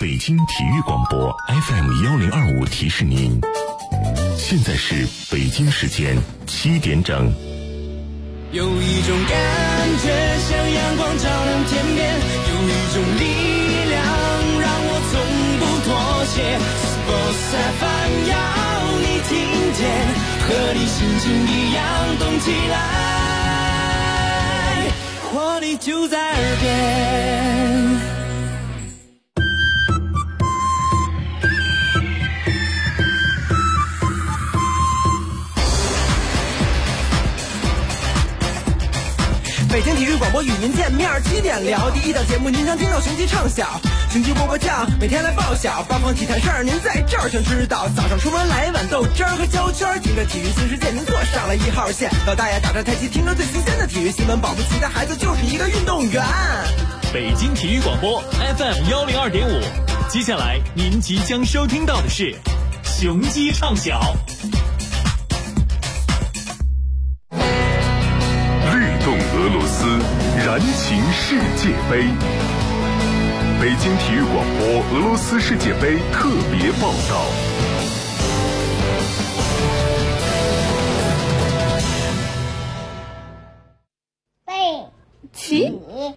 北京体育广播 FM1025提示您，现在是北京时间7点整。 有一种感觉像阳光照亮天边，有一种力量让我从不妥协。Sports FM 要你听见，和你心情一样动起来，活力就在耳边。北京体育广播与您见面，7点聊第一档节目，您常听到雄鸡唱晓，雄鸡啵啵叫，每天来报晓，八方体坛事儿您在这儿全知道。早上出门来碗豆汁儿和焦圈，听着体育新世界，您坐上了1号线。老大爷打着太极，听着最新鲜的体育新闻，保不齐的孩子就是一个运动员。 北京体育广播 FM102.5，接下来您即将收听到的是雄鸡唱晓。 俄罗斯燃情世界杯，北京体育广播俄罗斯世界杯特别报道。 背起，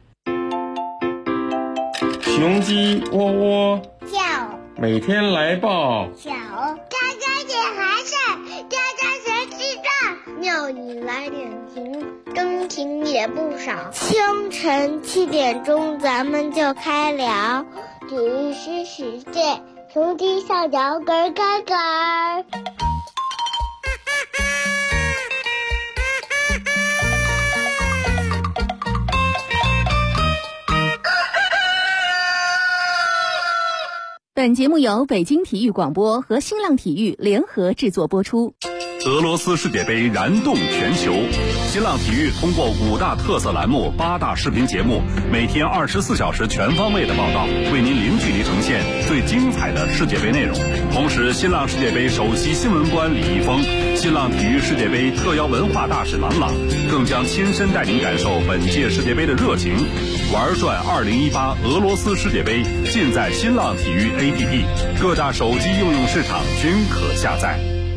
雄鸡喔喔叫， 每天来报小，家家点孩子，家家学知道，妙语来点评，真情也不少。清晨7点钟，咱们就开聊体育新世界，雄鸡上脚咯咯咯。 本节目由北京体育广播和新浪体育联合制作播出。 俄罗斯世界杯燃动全球，新浪体育通过5大特色栏目、8大视频节目，每天24小时全方位的报道，为您零距离呈现最精彩的世界杯内容。同时，新浪世界杯首席新闻官李易峰、新浪体育世界杯特邀文化大使郎朗，更将亲身带您感受本届世界杯的热情。玩转2018俄罗斯世界杯，尽在新浪体育 APP， 各大手机应用市场均可下载。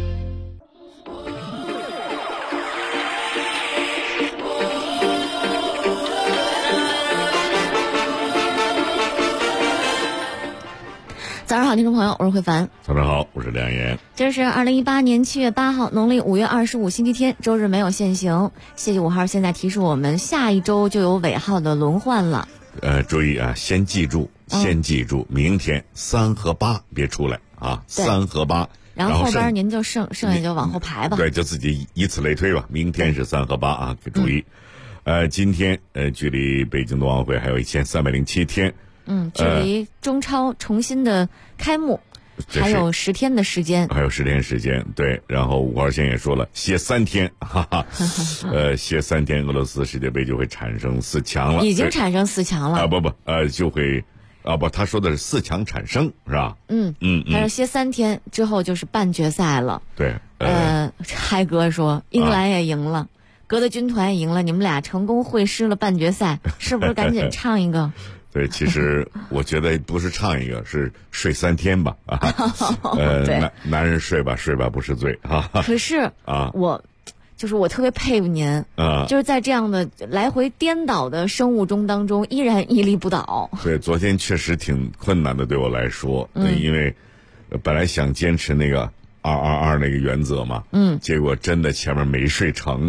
早上好，听众朋友，我是慧凡。 早上好，我是梁岩。 今儿是2018年7月8号，农历5月25星期天，周日没有限行。谢谢5号现在提示我们，下一周就有尾号的轮换了。 注意啊，先记住，明天3和8别出来啊，3和8。 然后后边您就剩下就往后排吧。 对，就自己以此类推吧。明天是3和8啊，注意。今天距离北京冬奥会还有1307天。 距离中超重新的开幕还有10天的时间， 对。然后5号线也说了，歇3天，哈哈，歇3天，俄罗斯世界杯就会产生4强了， 已经产生4强了啊，就会啊不，他说的是4强产生是吧？ 他说歇3天之后就是半决赛了。 对， 嗨哥说英格兰也赢了，哥的军团也赢了，你们俩成功会师了半决赛，是不是赶紧唱一个？ 对，其实我觉得不是唱一个，是睡3天吧啊。男人睡吧不是罪啊。 可是我特别佩服您就是在这样的来回颠倒的生物钟当中，依然屹立不倒。 对，昨天确实挺困难的，对我来说，因为本来想坚持那个222那个原则嘛，结果真的前面没睡成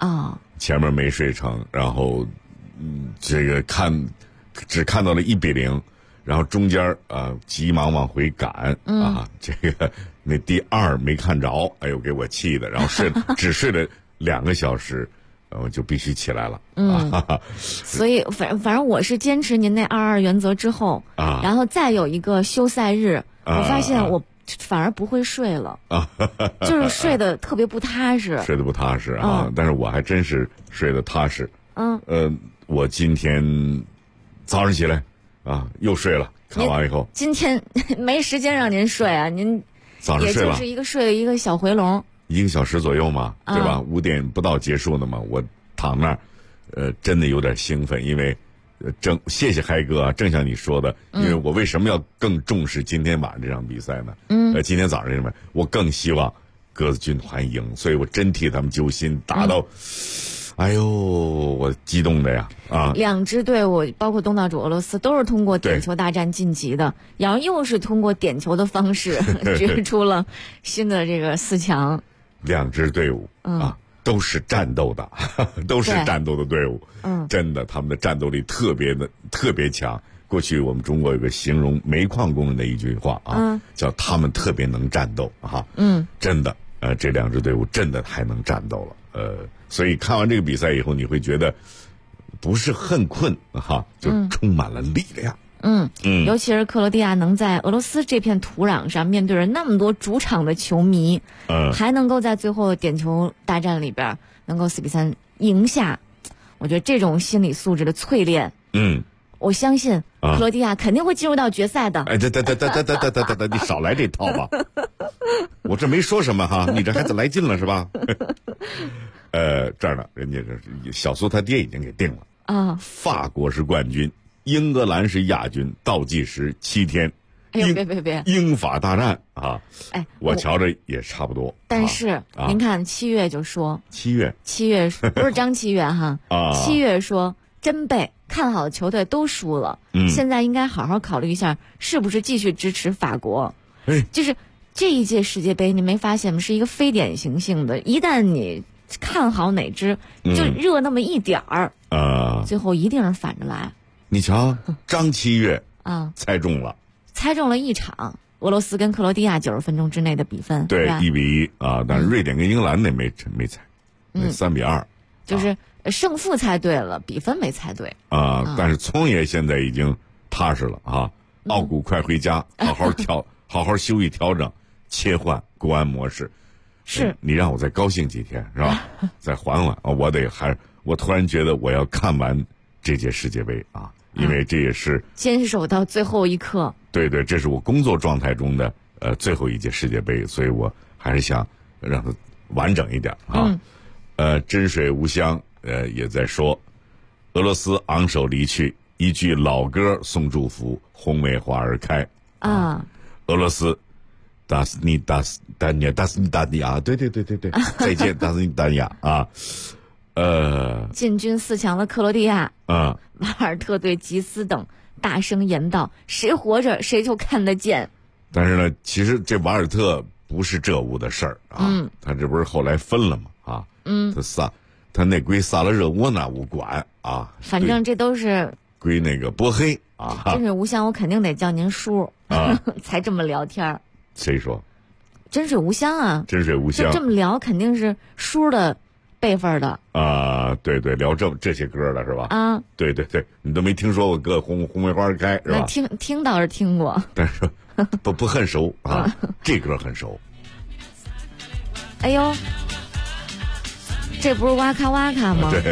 然后这个只看到了1比0，然后中间急忙往回赶这个那第2没看着，哎呦给我气的，然后只睡了2个小时，我就必须起来了所以反正我是坚持您那22原则之后然后再有一个休赛日，我发现我反而不会睡了就是睡得特别不踏实， 但是我还真是睡得踏实。我今天早上起来又睡了，看完以后今天没时间让您睡啊，您早上睡了， 也就是睡了一个小回笼 ，1个小时左右嘛，对吧？5点不到结束的嘛，我躺那儿真的有点兴奋，因为谢谢嗨哥啊，正像你说的，因为我为什么要更重视今天晚上这场比赛呢？今天早上这场，我更希望鸽子军团赢，所以我真替他们揪心，打到。哎呦，我激动的呀！啊， 两支队伍包括东道主俄罗斯都是通过点球大战晋级的，然后又是通过点球的方式决出了新的这个4强。 两支队伍啊，都是战斗的，都是战斗的队伍。真的，他们的战斗力特别强。过去我们中国有个形容煤矿工人的一句话啊，叫他们特别能战斗啊。真的，这两支队伍真的太能战斗了。所以看完这个比赛以后，你会觉得不是恨困哈，就充满了力量。 尤其是克罗地亚能在俄罗斯这片土壤上面对着那么多主场的球迷，还能够在最后的点球大战里边能够4-3赢下，我觉得这种心理素质的淬炼，我相信克罗地亚肯定会进入到决赛的。 哎，你少来这套吧，我这没说什么哈，你这还得来劲了是吧？这儿呢，人家这小苏他爹已经给定了啊，法国是冠军，英格兰是亚军，倒计时7天。 哎呦，别！ 英法大战啊！哎，我瞧着也差不多。 但是您看7月就说 7月不是张7月哈啊，7月说真背看好的球队都输了，现在应该好好考虑一下是不是继续支持法国。就是这一届世界杯，你没发现吗？是一个非典型性的，一旦你看好哪支，就热那么一点儿最后一定是反着来。 你瞧，张7月啊，猜中了一场俄罗斯跟克罗地亚90分钟之内的比分， 对1-1啊，但是瑞典跟英格兰那没猜，那3-2， 就是胜负猜对了，比分没猜对啊。但是聪爷现在已经踏实了啊，奥古快回家，好好休息调整，切换国安模式。是你让我再高兴几天是吧？再缓缓啊！我突然觉得我要看完这届世界杯啊，因为这也是坚守到最后一刻。 对，这是我工作状态中的最后一届世界杯，所以我还是想让它完整一点啊。真水无香也在说，俄罗斯昂首离去，一句老歌送祝福，红梅花儿开啊。俄罗斯。达斯尼达尼亚，对，再见，达斯尼达尼亚啊！ 进军4强的克罗地亚瓦尔特对吉斯等大声言道：“谁活着谁就看得见。” 但是呢，其实这瓦尔特不是这屋的事儿啊，他这不是后来分了吗？啊，他那归萨勒热窝那屋管啊， 反正这都是归那个波黑啊。 真水无香，我肯定得叫您叔啊，才这么聊天。 谁说？ 真水无香啊！ 真水无香， 就这么聊，肯定是叔的辈分的啊。对，聊这些歌了是吧？啊，对，你都没听说过歌红梅花开是吧？ 听倒是听过， 但是不很熟啊。这歌很熟。 哎呦，这不是哇咔哇咔吗？ 对。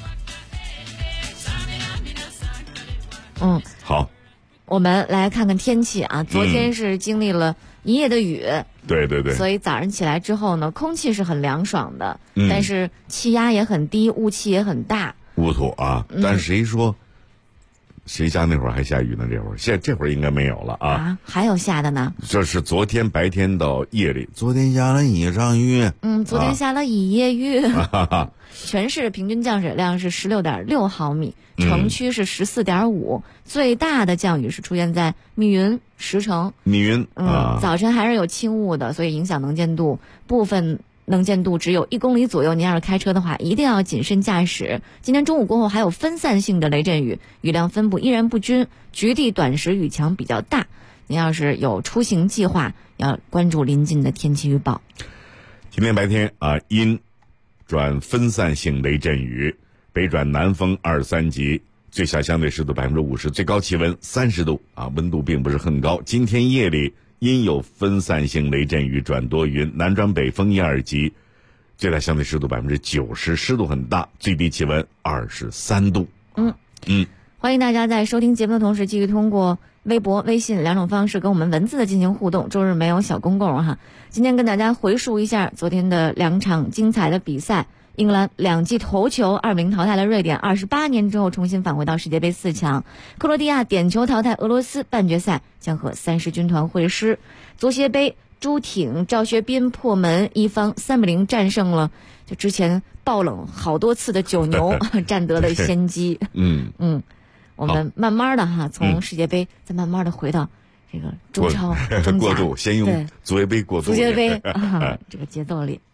好。 我们来看看天气啊，昨天是经历了一夜的雨， 对， 所以早上起来之后呢，空气是很凉爽的，但是气压也很低，雾气也很大， 乌土啊。但是谁说谁家那会儿还下雨呢？这会儿应该没有了啊。 还有下的呢？ 这是昨天白天到夜里，昨天下了一场雨。 昨天下了一夜雨。全市平均降水量是16.6毫米，城区是14.5，最大的降雨是出现在密云、石城。 密云早晨还是有轻雾的，所以影响能见度，部分能见度只有1公里左右。您要是开车的话，一定要谨慎驾驶。今天中午过后还有分散性的雷阵雨，雨量分布依然不均，局地短时雨强比较大。您要是有出行计划，要关注临近的天气预报。 今天白天阴转分散性雷阵雨，北转南风2-3级，最小相对湿度50%，最高气温30度啊，温度并不是很高。今天夜里阴有分散性雷阵雨转多云，南转北风1-2级，最大相对湿度90%，湿度很大，最低气温23度。 欢迎大家在收听节目的同时，继续通过微博、微信2种方式跟我们文字的进行互动。周日没有小公共哈，今天跟大家回述一下昨天的2场精彩的比赛。 英格兰2记头球2-0淘汰了瑞典，28年之后重新返回到世界杯4强。克罗地亚点球淘汰俄罗斯，半决赛将和30军团会师。足协杯朱挺、赵学斌破门，一方3-0战胜了就之前爆冷好多次的九牛，占得了先机。我们慢慢的从世界杯再慢慢的回到这个中超中甲过渡，先用足协杯过渡。 足协杯这个节奏里。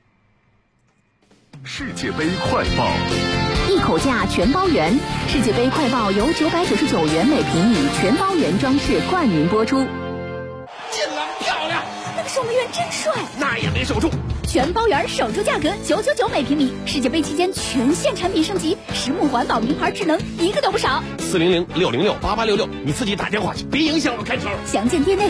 世界杯快报， 一口价全包圆。世界杯快报由999元每平米全包圆装饰冠名播出。 进了，漂亮！ 那个守门员真帅， 那也没守住。 全包圆守住价格999每平米。世界杯期间全线产品升级，实木环保名牌智能一个都不少。 400-606-8866，你自己打电话去，别影响我开条。 详见店内。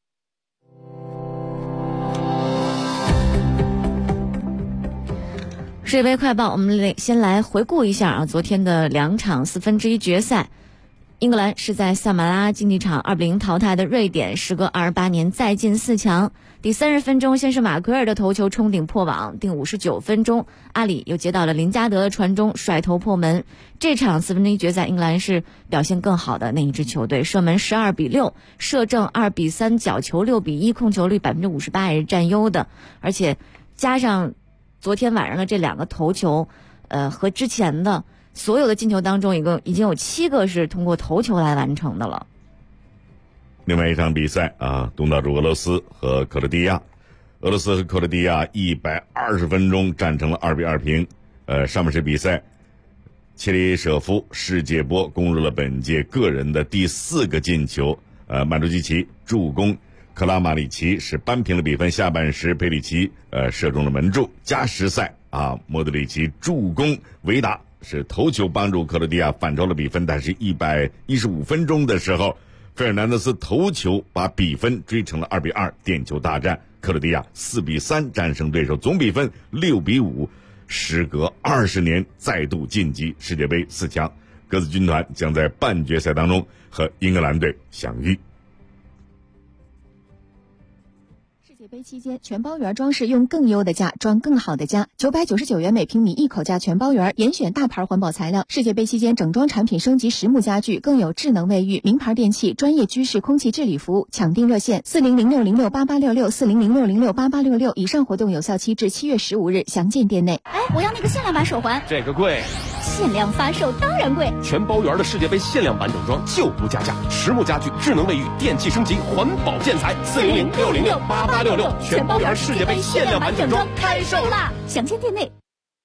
世界杯快报，我们先来回顾一下昨天的2场1/4决赛。英格兰是在萨马拉竞技场2-0淘汰的瑞典，时隔28年再进4强。第30分钟，先是马奎尔的头球冲顶破网，第59分钟，阿里又接到了林加德的传中，甩头破门。这场1/4决赛，英格兰是表现更好的那一支球队，射门12-6，射正2-3，角球6-1，控球率58%也是占优的，而且加上昨天晚上的这2个头球，和之前的所有的进球当中，已经有7个是通过头球来完成的了。 另外一场比赛东道主俄罗斯和克罗地亚，俄罗斯和克罗地亚120分钟战成了2-2平。上半时比赛，切里舍夫世界波攻入了本届个人的第4个进球，曼朱基奇助攻，克拉马里奇是扳平了比分。下半时佩里奇射中了门柱。加时赛莫德里奇助攻，维达是头球帮助克罗地亚反超了比分。但是115分钟的时候，费尔南德斯头球把比分追成了2-2。点球大战，克罗地亚4-3战胜对手，总比分6-5。时隔20年再度晋级世界杯4强，格子军团将在半决赛当中和英格兰队相遇。 世界杯期间，全包圆装饰用更优的价装更好的家，999元每平米一口价全包圆，严选大牌环保材料。世界杯期间整装产品升级实木家具，更有智能卫浴、名牌电器、专业居室空气治理服务。抢订热线400-606-8866 400-606-8866，以上活动有效期至7月15日，详见店内。我要那个限量版手环， 这个贵。 限量发售当然贵。 全包圆的世界杯限量版整装就不加价，实木家具、智能卫浴、电器升级、环保建材。400-606-8866，全包圆世界杯限量版整装开售啦！ 详见店内。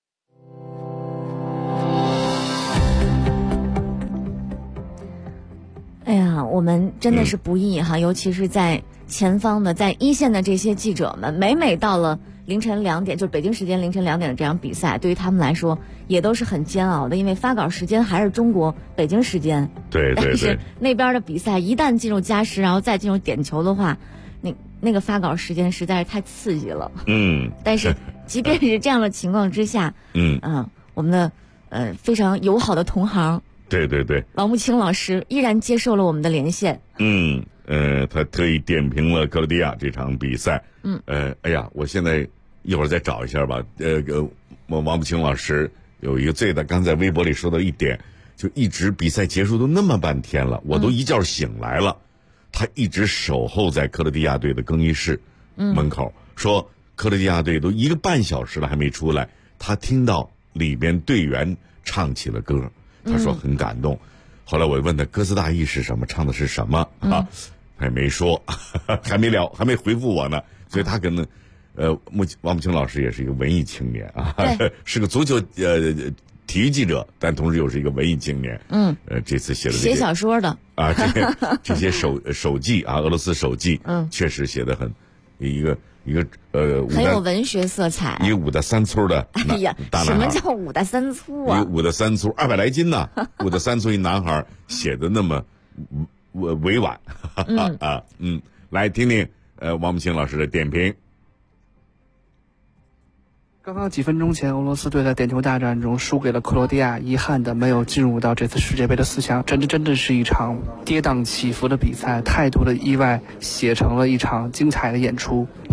哎呀，我们真的是不易尤其是在前方的，在一线的这些记者们，每到了凌晨2点，就是北京时间凌晨2点的这场比赛，对于他们来说也都是很煎熬的，因为发稿时间还是中国北京时间。 对。 但是那边的比赛一旦进入加时，然后再进入点球的话，那个发稿时间实在是太刺激了。但是即便是这样的情况之下，我们的非常友好的同行， 对， 王慕清老师依然接受了我们的连线。 他特意点评了克罗地亚这场比赛。哎呀，我现在一会儿再找一下吧。王慕清老师有一个最的，刚才微博里说到一点，就一直比赛结束都那么半天了，我都一觉醒来了。他一直守候在克罗地亚队的更衣室门口，说克罗地亚队都1个半小时了还没出来，他听到里边队员唱起了歌，他说很感动。后来我问他歌词大意是什么，唱的是什么他也没说，还没回复我呢。所以他可能王慕清老师也是一个文艺青年是个足球体育记者，但同时又是一个文艺青年。这次写小说的这些手记俄罗斯手记，确实写的很一个很有文学色彩。 一个5大3粗的， 哎呀，什么叫5大3粗啊？ 一个5大3粗，200来斤呢，5大3粗一男孩写的那么委婉来听听王慕清老师的点评。 刚刚几分钟前，俄罗斯队在点球大战中输给了克罗地亚，遗憾的没有进入到这次世界杯的4强。真的是一场跌宕起伏的比赛，太多的意外写成了一场精彩的演出。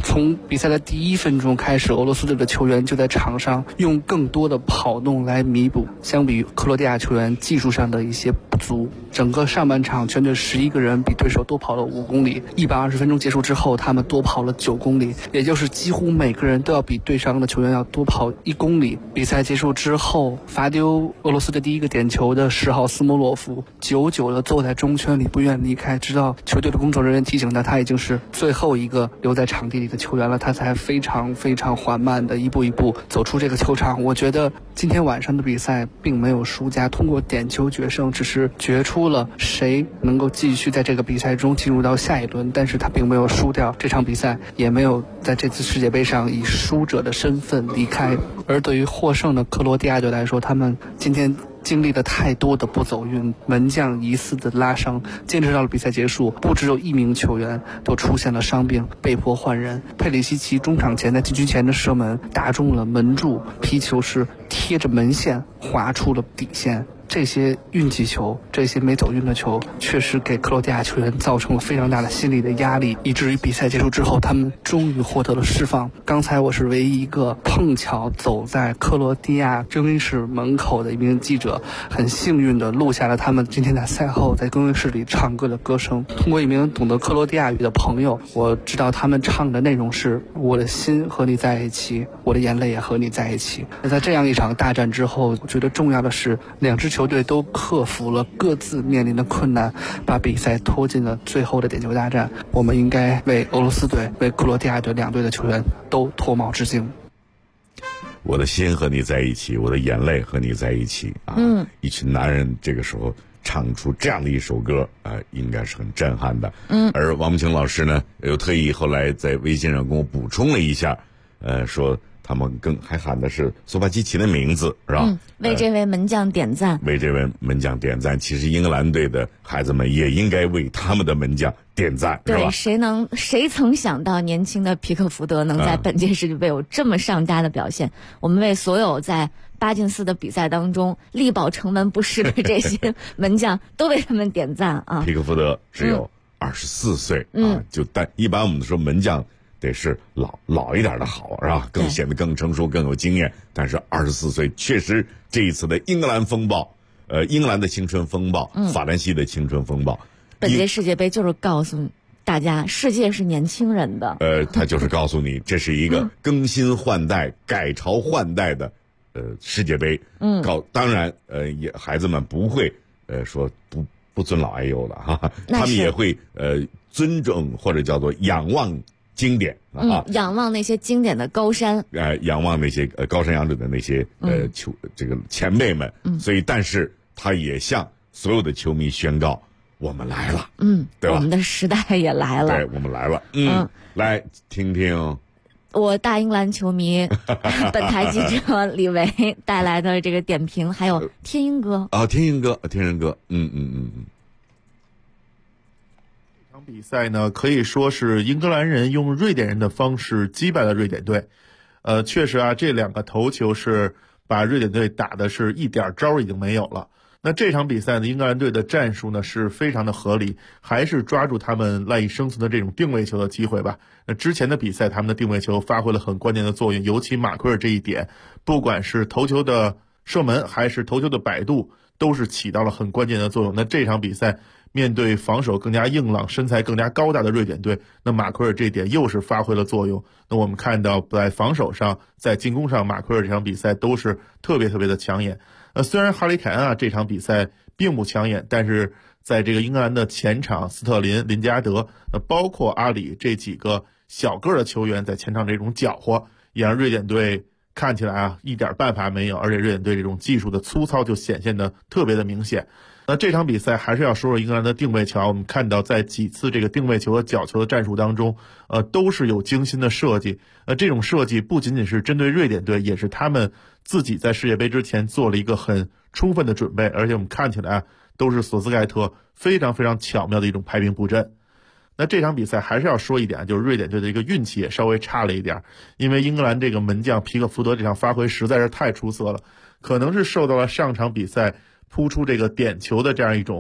从比赛的第1分钟开始，俄罗斯队的球员就在场上用更多的跑动来弥补相比于克罗地亚球员技术上的一些不足。整个上半场全队11个人比对手多跑了5公里，120分钟结束之后他们多跑了9公里，也就是几乎每个人都要比对上的球员要多跑1公里。比赛结束之后，罚丢俄罗斯的第1个点球的10号斯莫洛夫久久地坐在中圈里不愿离开，直到球队的工作人员提醒他已经是最后一个留在场地里的球员了，他才非常非常缓慢地一步一步走出这个球场。我觉得今天晚上的比赛并没有输家，通过点球决胜，只是决出了谁能够继续在这个比赛中进入到下一轮，但是他并没有输掉这场比赛，也没有在这次世界杯上以输者的身份离开。而对于获胜的克罗地亚队来说，他们今天经历了太多的不走运，门将疑似的拉伤，坚持到了比赛结束，不只有1名球员都出现了伤病，被迫换人。佩里西奇中场前在禁区前的射门打中了门柱，皮球是贴着门线划出了底线。这些运气球，这些没走运的球，确实给克罗地亚球员造成了非常大的心理的压力，以至于比赛结束之后，他们终于获得了释放。刚才我是唯一一个碰巧走在克罗地亚更衣室门口的一名记者，很幸运地录下了他们今天在赛后在更衣室里唱歌的歌声。通过一名懂得克罗地亚语的朋友，我知道他们唱的内容是“我的心和你在一起，我的眼泪也和你在一起”。在这样一场大战之后，我觉得重要的是两支球队都克服了各自面临的困难，把比赛拖进了最后的点球大战。我们应该为俄罗斯队、为克罗地亚队两队的球员都脱帽致敬。 我的心和你在一起，我的眼泪和你在一起啊！一群男人这个时候唱出这样的一首歌应该是很震撼的。而王木青老师呢，又特意后来在微信上跟我补充了一下，说他们还喊的是索帕基奇的名字，是吧？ 为这位门将点赞， 为这位门将点赞。其实英格兰队的孩子们也应该为他们的门将点赞，是吧？ 对，谁曾想到年轻的皮克福德能在本届世界杯有这么上佳的表现？我们为所有在8进4的比赛当中力保城门不失的这些门将都为他们点赞啊！ 皮克福德只有24岁但一般我们说门将得是老一点的好，是吧？更显得更成熟，更有经验。但是24岁确实这一次的英格兰风暴，英格兰的青春风暴，法兰西的青春风暴。 本届世界杯就是告诉大家，世界是年轻人的。 他就是告诉你，这是一个更新换代、改朝换代的世界杯。当然也孩子们不会说不尊老爱幼的哈，他们也会尊重或者叫做仰望经典仰望那些经典的高山， 仰望那些高山仰止的那些这个前辈们。所以但是他也向所有的球迷宣告，我们来了，对吧？ 我们的时代也来了， 对，我们来了。来听听我大英格兰球迷本台记者李维带来的这个点评，还有天鹰哥天鹰哥。 这场比赛呢，可以说是英格兰人用瑞典人的方式击败了瑞典队。确实啊，这两个头球是把瑞典队打的是一点招已经没有了。那这场比赛呢，英格兰队的战术呢是非常的合理，还是抓住他们赖以生存的这种定位球的机会吧。那之前的比赛，他们的定位球发挥了很关键的作用，尤其马奎尔这一点，不管是头球的射门还是头球的摆渡，都是起到了很关键的作用。那这场比赛面对防守更加硬朗、身材更加高大的瑞典队，那马奎尔这一点又是发挥了作用。那我们看到在防守上、在进攻上，马奎尔这场比赛都是特别的抢眼。虽然哈里凯恩这场比赛并不抢眼，但是在这个英格兰的前场，斯特林、林加德，包括阿里这几个小个的球员在前场这种搅和，也让瑞典队看起来一点办法没有，而且瑞典队这种技术的粗糙就显现的特别的明显。那这场比赛还是要说说英格兰的定位球，我们看到在几次这个定位球和角球的战术当中，都是有精心的设计。这种设计不仅仅是针对瑞典队，也是他们自己在世界杯之前做了一个很充分的准备，而且我们看起来都是索斯盖特非常巧妙的一种排兵布阵。那这场比赛还是要说一点，就是瑞典队的一个运气也稍微差了一点，因为英格兰这个门将皮克福德这场发挥实在是太出色了，可能是受到了上场比赛扑出这个点球的这样一种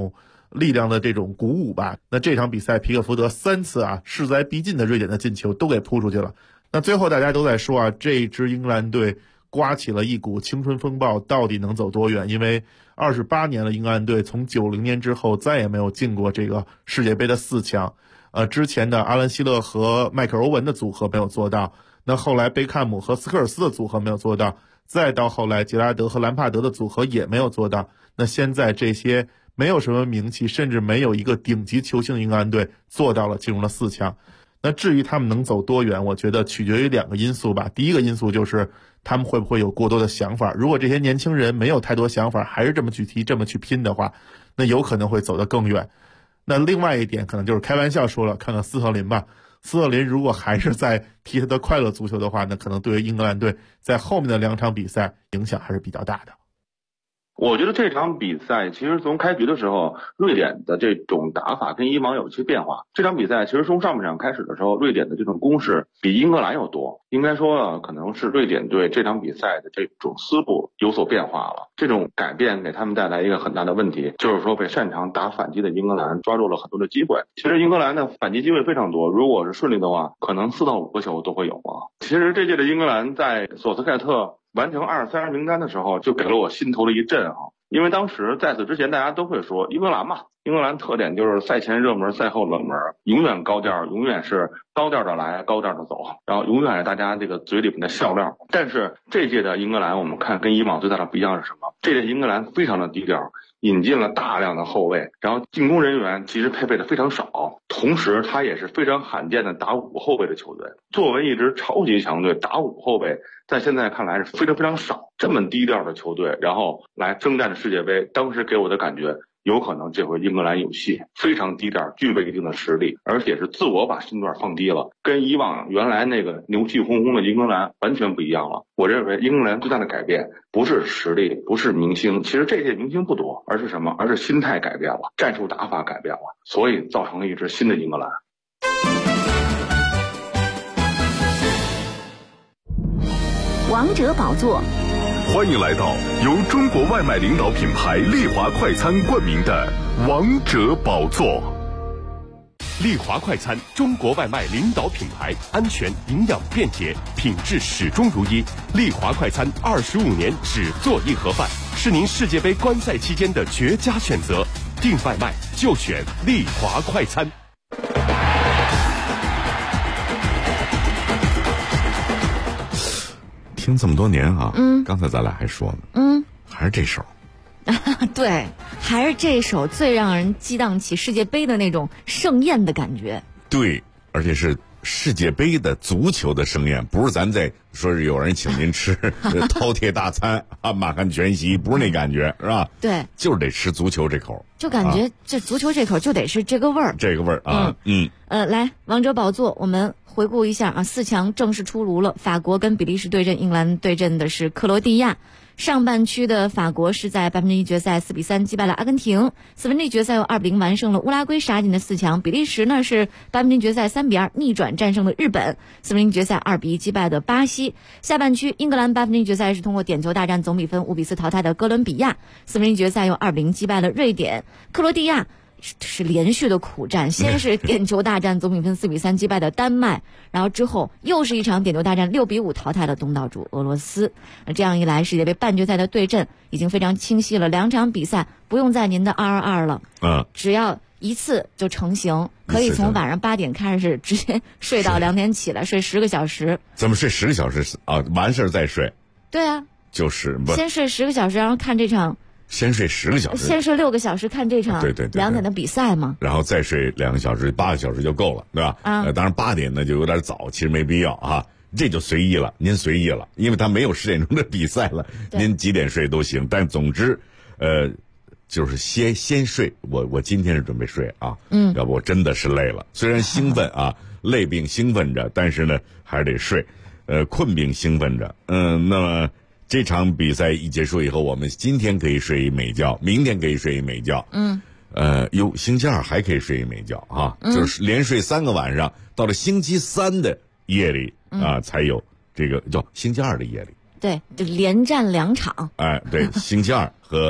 力量的这种鼓舞吧。那这场比赛皮克福德3次势在必进的瑞典的进球都给扑出去了。那最后大家都在说这支英格兰队刮起了一股青春风暴，到底能走多远？因为28年了，英格兰队从90年之后再也没有进过这个世界杯的4强。之前的阿兰希勒和迈克尔欧文的组合没有做到，那后来贝坎姆和斯科尔斯的组合没有做到，再到后来杰拉德和兰帕德的组合也没有做到。那现在这些没有什么名气，甚至没有一个顶级球星的英格兰队做到了进入了4强。那至于他们能走多远，我觉得取决于2个因素吧。第一个因素就是他们会不会有过多的想法，如果这些年轻人没有太多想法，还是这么去踢这么去拼的话，那有可能会走得更远。那另外一点可能就是开玩笑说了，看看斯特林吧，斯特林如果还是在踢他的快乐足球的话，那可能对于英格兰队在后面的2场比赛影响还是比较大的。 我觉得这场比赛其实从开局的时候，瑞典的这种打法跟以往有些变化。这场比赛其实从上半场开始的时候，瑞典的这种攻势比英格兰要多。应该说可能是瑞典队这场比赛的这种思路有所变化了。这种改变给他们带来一个很大的问题，就是说被擅长打反击的英格兰抓住了很多的机会。其实英格兰的反击机会非常多，如果是顺利的话，可能4到5个球都会有其实这届的英格兰在索斯盖特完成23人名单的时候，就给了我心头的一震因为当时在此之前大家都会说英格兰嘛，英格兰特点就是赛前热门赛后冷门，永远高调，永远是高调的来高调的走，然后永远是大家这个嘴里面的笑料。但是这届的英格兰我们看跟以往最大的不一样是什么？这届英格兰非常的低调，引进了大量的后卫，然后进攻人员其实配备的非常少，同时他也是非常罕见的打5后卫的球队。作为一支超级强队，打5后卫在现在看来是非常非常少。这么低调的球队，然后来征战的世界杯，当时给我的感觉有可能这回英格兰有戏，非常低调，具备一定的实力，而且是自我把身段放低了，跟以往原来那个牛气哄哄的英格兰完全不一样了。我认为英格兰最大的改变不是实力，不是明星，其实这届明星不多，而是什么？而是心态改变了，战术打法改变了，所以造成了一支新的英格兰。 王者宝座， 欢迎来到由中国外卖领导品牌丽华快餐冠名的王者宝座。 丽华快餐，中国外卖领导品牌，安全、营养、便捷，品质始终如一。丽华快餐25年只做一盒饭，是您世界杯观赛期间的绝佳选择。订外卖就选丽华快餐。 听这么多年刚才咱俩还说呢，还是这首， 对，还是这首最让人激荡起世界杯的那种盛宴的感觉。 对，而且是世界杯的足球的盛宴，不是咱在说是有人请您吃饕餮大餐满汉全席，不是那感觉，是吧？ 对， 就是得吃足球这口， 就感觉这足球这口就得是这个味儿， 这个味儿啊。 来，王者宝座，我们回顾一下4强正式出炉了，法国跟比利时对阵，英格兰对阵的是克罗地亚。上半区的法国是在1/8决赛4比3击败了阿根廷，4分之一决赛又2比0完胜了乌拉圭，杀进了4强。比利时呢是1/8决赛3比2逆转战胜了日本，4分之一决赛2比1击败的巴西。下半区英格兰1/8决赛是通过点球大战总比分5比4淘汰的哥伦比亚，4分之一决赛又2比0击败了瑞典。克罗地亚是连续的苦战，先是点球大战总比分4比3击败的丹麦，然后之后又是一场点球大战6比5淘汰了东道主俄罗斯。这样一来，世界杯半决赛的对阵已经非常清晰了，2场比赛不用在您的222了，只要一次就成型，可以从晚上8点开始直接睡到2点起来，睡10个小时。 怎么睡10个小时啊？完事儿再睡？ 对啊， 就是先睡10个小时，然后看这场。 先睡10个小时， 先睡6个小时看这场2点的比赛嘛， 然后再睡2个小时，8个小时就够了，对吧？当然8点呢就有点早，其实没必要这就随意了，您随意了，因为他没有10点钟的比赛了，您几点睡都行。但总之，就是先睡。我今天是准备睡要不我真的是累了，虽然兴奋累并兴奋着，但是呢还是得睡，困并兴奋着，那么。这场比赛一结束以后，我们今天可以睡一美觉，明天可以睡一美觉，星期二还可以睡一美觉就是连睡3个晚上，到了星期3的夜里才有这个叫星期二的夜里， 对，就连战2场。 对，星期二和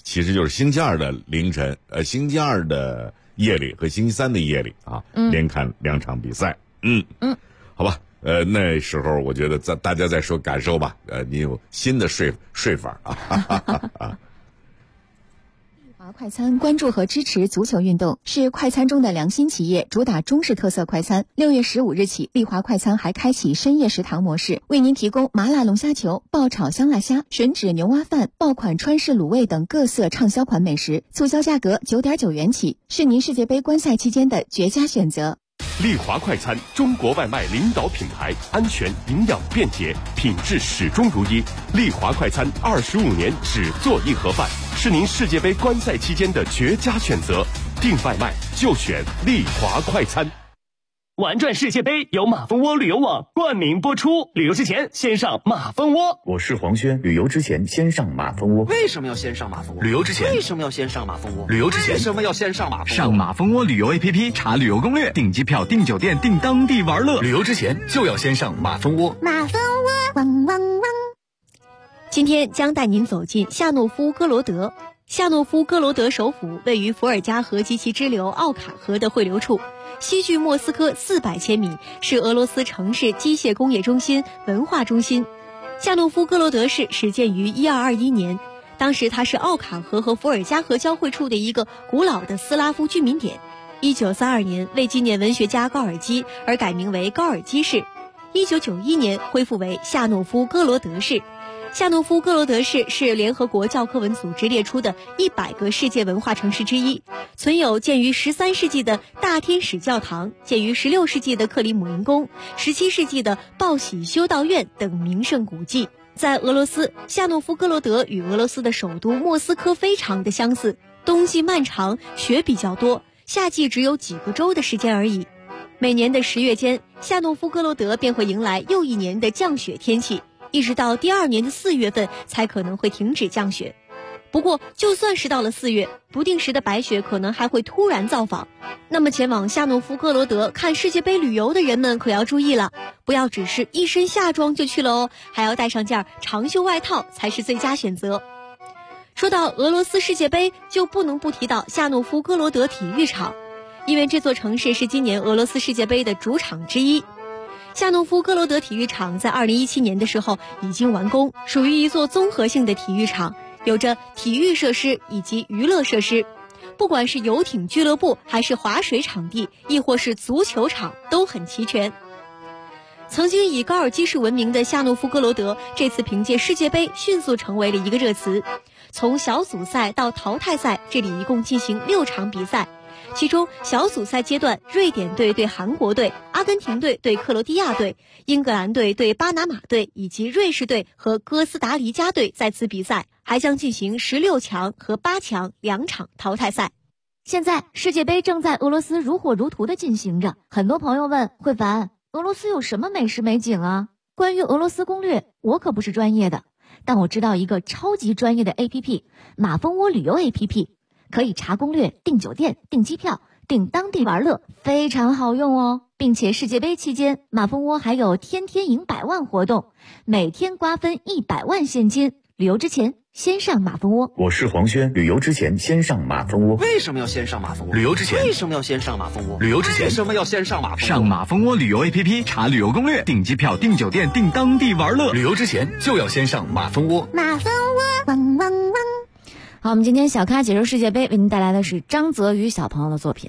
其实就是星期二的凌晨，星期二的夜里和星期三的夜里啊，连看2场比赛。好吧，那时候我觉得大家再说感受吧，你有新的睡法啊。 丽华快餐关注和支持足球运动，是快餐中的良心企业，主打中式特色快餐。6月15日起，丽华快餐还开启深夜食堂模式，为您提供麻辣龙虾球、爆炒香辣虾、吮指牛蛙饭、爆款川式卤味等各色畅销款美食，促销价格9.9元起，是您世界杯观赛期间的绝佳选择。 丽华快餐，中国外卖领导品牌，安全、营养、便捷，品质始终如一。丽华快餐25年只做一盒饭，是您世界杯观赛期间的绝佳选择。订外卖就选丽华快餐。 玩转世界杯由马蜂窝旅游网冠名播出，旅游之前先上马蜂窝。 我是黄轩，旅游之前先上马蜂窝。 为什么要先上马蜂窝？ 旅游之前为什么要先上马蜂窝？ 旅游之前为什么要先上马蜂窝？ 上马蜂窝旅游 APP 查旅游攻略，订机票、订酒店、订当地玩乐。旅游之前就要先上马蜂窝。 马蜂窝，汪汪汪！ 今天将带您走进夏诺夫哥罗德。夏诺夫哥罗德首府位于伏尔加河及其支流奥卡河的汇流处，西距莫斯科400千米，是俄罗斯城市机械工业中心、文化中心。夏诺夫哥罗德市始建于1221年，当时它是奥卡河和伏尔加河交汇处的一个古老的斯拉夫居民点。1932年为纪念文学家高尔基而改名为高尔基市。1991年恢复为夏诺夫哥罗德市。夏诺夫哥罗德市是联合国教科文组织列出的100个世界文化城市之一，存有建于13世纪的大天使教堂、建于16世纪的克里姆林宫、17世纪的报喜修道院等名胜古迹。在俄罗斯，夏诺夫哥罗德与俄罗斯的首都莫斯科非常的相似，冬季漫长，雪比较多，夏季只有几个周的时间而已。每年的10月间，夏诺夫哥罗德便会迎来又一年的降雪天气，一直到第2年的4月份才可能会停止降雪。不过就算是到了4月，不定时的白雪可能还会突然造访。那么前往夏诺夫哥罗德看世界杯旅游的人们可要注意了，不要只是一身夏装就去了哦，还要带上件长袖外套才是最佳选择。说到俄罗斯世界杯，就不能不提到夏诺夫哥罗德体育场，因为这座城市是今年俄罗斯世界杯的主场之一。夏诺夫哥罗德体育场在2017年的时候已经完工，属于一座综合性的体育场，有着体育设施以及娱乐设施，不管是游艇俱乐部还是滑水场地，亦或是足球场都很齐全。曾经以高尔基式闻名的夏诺夫哥罗德，这次凭借世界杯迅速成为了一个热词。从小组赛到淘汰赛，这里一共进行6场比赛，其中小组赛阶段，瑞典队对韩国队，阿根廷队对克罗地亚队，英格兰队对巴拿马队，以及瑞士队和哥斯达黎加队在此比赛，还将进行16强和8强2场淘汰赛。 现在世界杯正在俄罗斯如火如荼地进行着，很多朋友问慧凡，俄罗斯有什么美食美景啊？关于俄罗斯攻略，我可不是专业的，但我知道一个超级专业的 APP， 马蜂窝旅游 APP， 可以查攻略、订酒店、订机票、订当地玩乐，非常好用哦。并且世界杯期间，马蜂窝还有天天赢100万活动，每天瓜分100万现金。旅游之前先上马蜂窝。 我是黄轩，旅游之前先上马蜂窝。 为什么要先上马蜂窝？ 旅游之前为什么要先上马蜂窝？ 旅游之前为什么要先上马蜂窝？ 上马蜂窝旅游 APP 查旅游攻略，订机票、订酒店、订当地玩乐。旅游之前就要先上马蜂窝。 马蜂窝，汪汪汪！ 好，我们今天小咖解说世界杯，为您带来的是张泽宇小朋友的作品。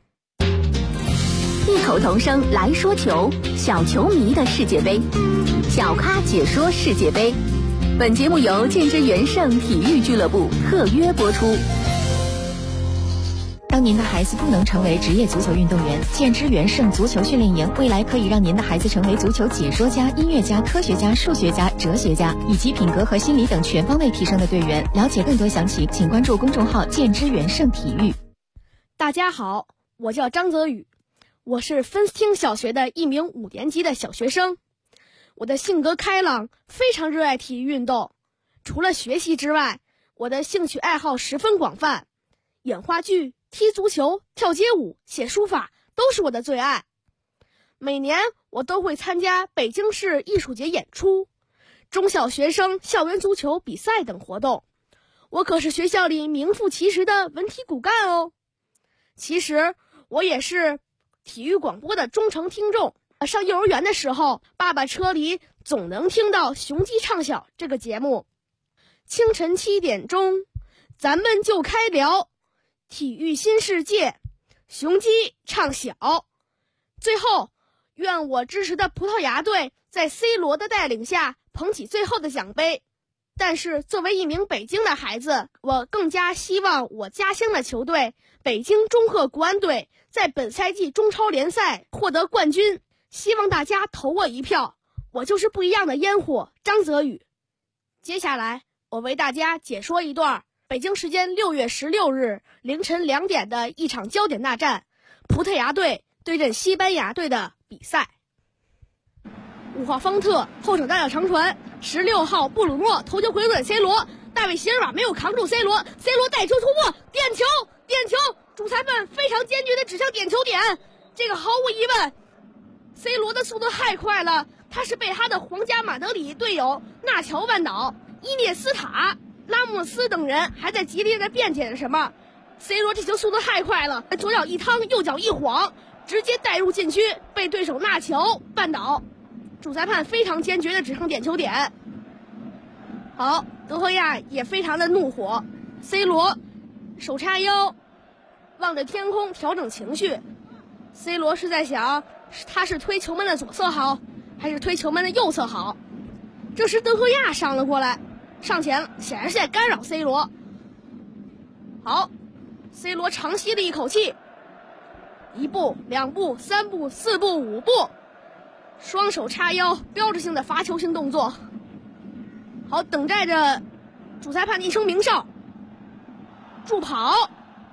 异口同声来说球，小球迷的世界杯，小咖解说世界杯。本节目由建之元盛体育俱乐部特约播出。当您的孩子不能成为职业足球运动员，建之元盛足球训练营未来可以让您的孩子成为足球解说家、音乐家、科学家、数学家、哲学家，以及品格和心理等全方位提升的队员。了解更多详情，请关注公众号建之元盛体育。 大家好，我叫张泽宇，我是分厅小学的一名5年级的小学生。我的性格开朗，非常热爱体育运动。除了学习之外，我的兴趣爱好十分广泛，演话剧、踢足球、跳街舞、写书法都是我的最爱。每年我都会参加北京市艺术节演出、中小学生校园足球比赛等活动。 我可是学校里名副其实的文体骨干哦。其实我也是体育广播的忠诚听众。上幼儿园的时候，爸爸车里总能听到雄鸡唱晓这个节目。清晨7点钟，咱们就开聊体育新世界，雄鸡唱晓。最后，愿我支持的葡萄牙队在 C 罗的带领下捧起最后的奖杯。但是作为一名北京的孩子，我更加希望我家乡的球队北京中赫国安队在本赛季中超联赛获得冠军。希望大家投我一票，我就是不一样的烟火张泽宇。接下来我为大家解说一段北京时间6月16日凌晨2点的一场焦点大战，葡萄牙队对阵西班牙队的比赛。5号方特后场大脚长传，16号布鲁诺头球回转 C 罗，大卫席尔瓦没有扛住 C 罗带球突破，点球，主裁判非常坚决地指向点球点。这个毫无疑问，C 罗的速度太快了，他是被他的皇家马德里队友纳乔绊倒，伊涅斯塔、拉莫斯等人还在极力地辩解着什么。C 罗这球速度太快了，左脚一趟，右脚一晃，直接带入禁区，被对手纳乔绊倒。主裁判非常坚决地指向点球点。好，德赫亚也非常的怒火。C 罗手叉腰，望着天空调整情绪。C 罗是在想，他是推球门的左侧好，还是推球门的右侧好？这时德赫亚上了过来，上前了，显然是在干扰 C 罗。好 ，C 罗长吸了一口气，1步、2步、3步、4步、5步，双手叉腰，标志性的罚球性动作。好，等待着主裁判的一声鸣哨，助跑，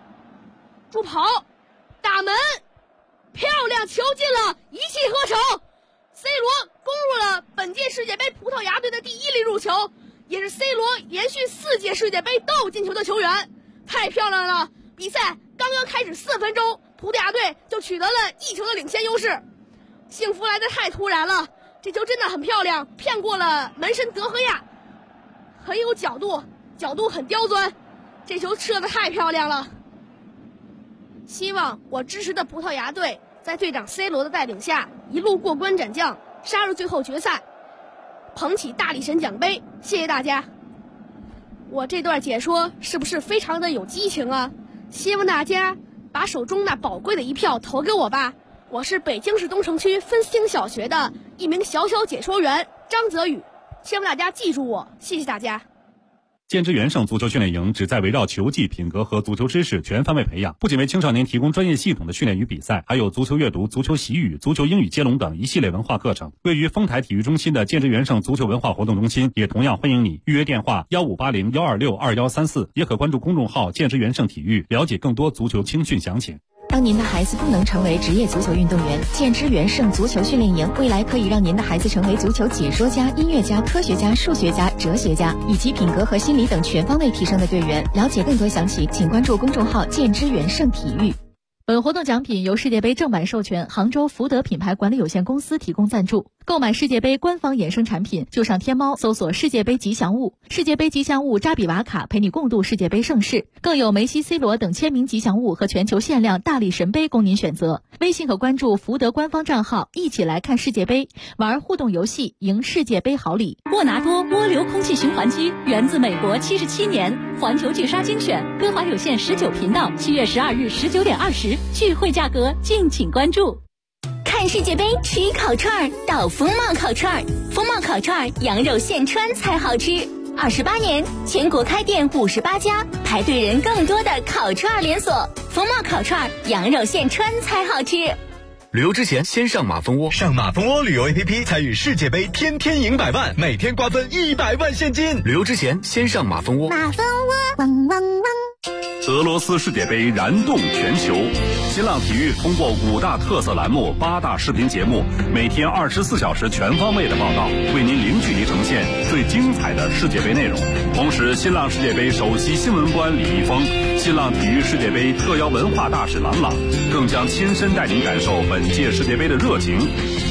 打门，漂亮，球进了，一气呵成。C 罗攻入了本届世界杯葡萄牙队的第1粒入球，也是 C 罗连续4届世界杯都有进球的球员，太漂亮了！比赛刚刚开始4分钟，葡萄牙队就取得了1球的领先优势。幸福来得太突然了，这球真的很漂亮，骗过了门神德赫亚，很有角度很刁钻，这球射得太漂亮了。希望我支持的葡萄牙队在队长 C 罗的带领下一路过关斩将，杀入最后决赛，捧起大力神奖杯。谢谢大家。我这段解说是不是非常的有激情啊？希望大家把手中那宝贵的一票投给我吧。我是北京市东城区分兴小学的一名小解说员张泽宇，希望大家记住我，谢谢大家。 建之元盛足球训练营旨在围绕球技、品格和足球知识全方位培养，不仅为青少年提供专业系统的训练与比赛，还有足球阅读、足球习语、足球英语接龙等一系列文化课程。位于丰台体育中心的建之元盛足球文化活动中心也同样欢迎你。预约电话1580-126-2134，也可关注公众号建之元盛体育，了解更多足球青训详情。 当您的孩子不能成为职业足球运动员，建之元盛足球训练营未来可以让您的孩子成为足球解说家、音乐家、科学家、数学家、哲学家，以及品格和心理等全方位提升的队员。了解更多详情，请关注公众号建之元盛体育。 本活动奖品由世界杯正版授权杭州福德品牌管理有限公司提供赞助。购买世界杯官方衍生产品，就上天猫搜索世界杯吉祥物，世界杯吉祥物扎比瓦卡陪你共度世界杯盛世，更有梅西、C 罗等签名吉祥物和全球限量大力神杯供您选择。微信可关注福德官方账号，一起来看世界杯，玩互动游戏，赢世界杯好礼。 沃拿多涡流空气循环机源自美国77年，环球巨鲨精选，歌华有线19频道，7月12日19点20，聚会价格敬请关注。 看世界杯吃烤串到风貌烤串，风貌烤串羊肉现穿才好吃。28年，全国开店58家，排队人更多的烤串连锁。风貌烤串羊肉现穿才好吃。 旅游之前先上马蜂窝，上马蜂窝旅游 APP 参与世界杯，天天赢100万，每天瓜分100万现金。旅游之前先上马蜂窝。 马蜂窝，汪汪汪。 俄罗斯世界杯燃动全球，新浪体育通过5大特色栏目、8大视频节目，每天24小时全方位的报道，为您零距离呈现最精彩的世界杯内容。同时，新浪世界杯首席新闻官李易峰、新浪体育世界杯特邀文化大使郎朗，更将亲身带您感受本届世界杯的热情。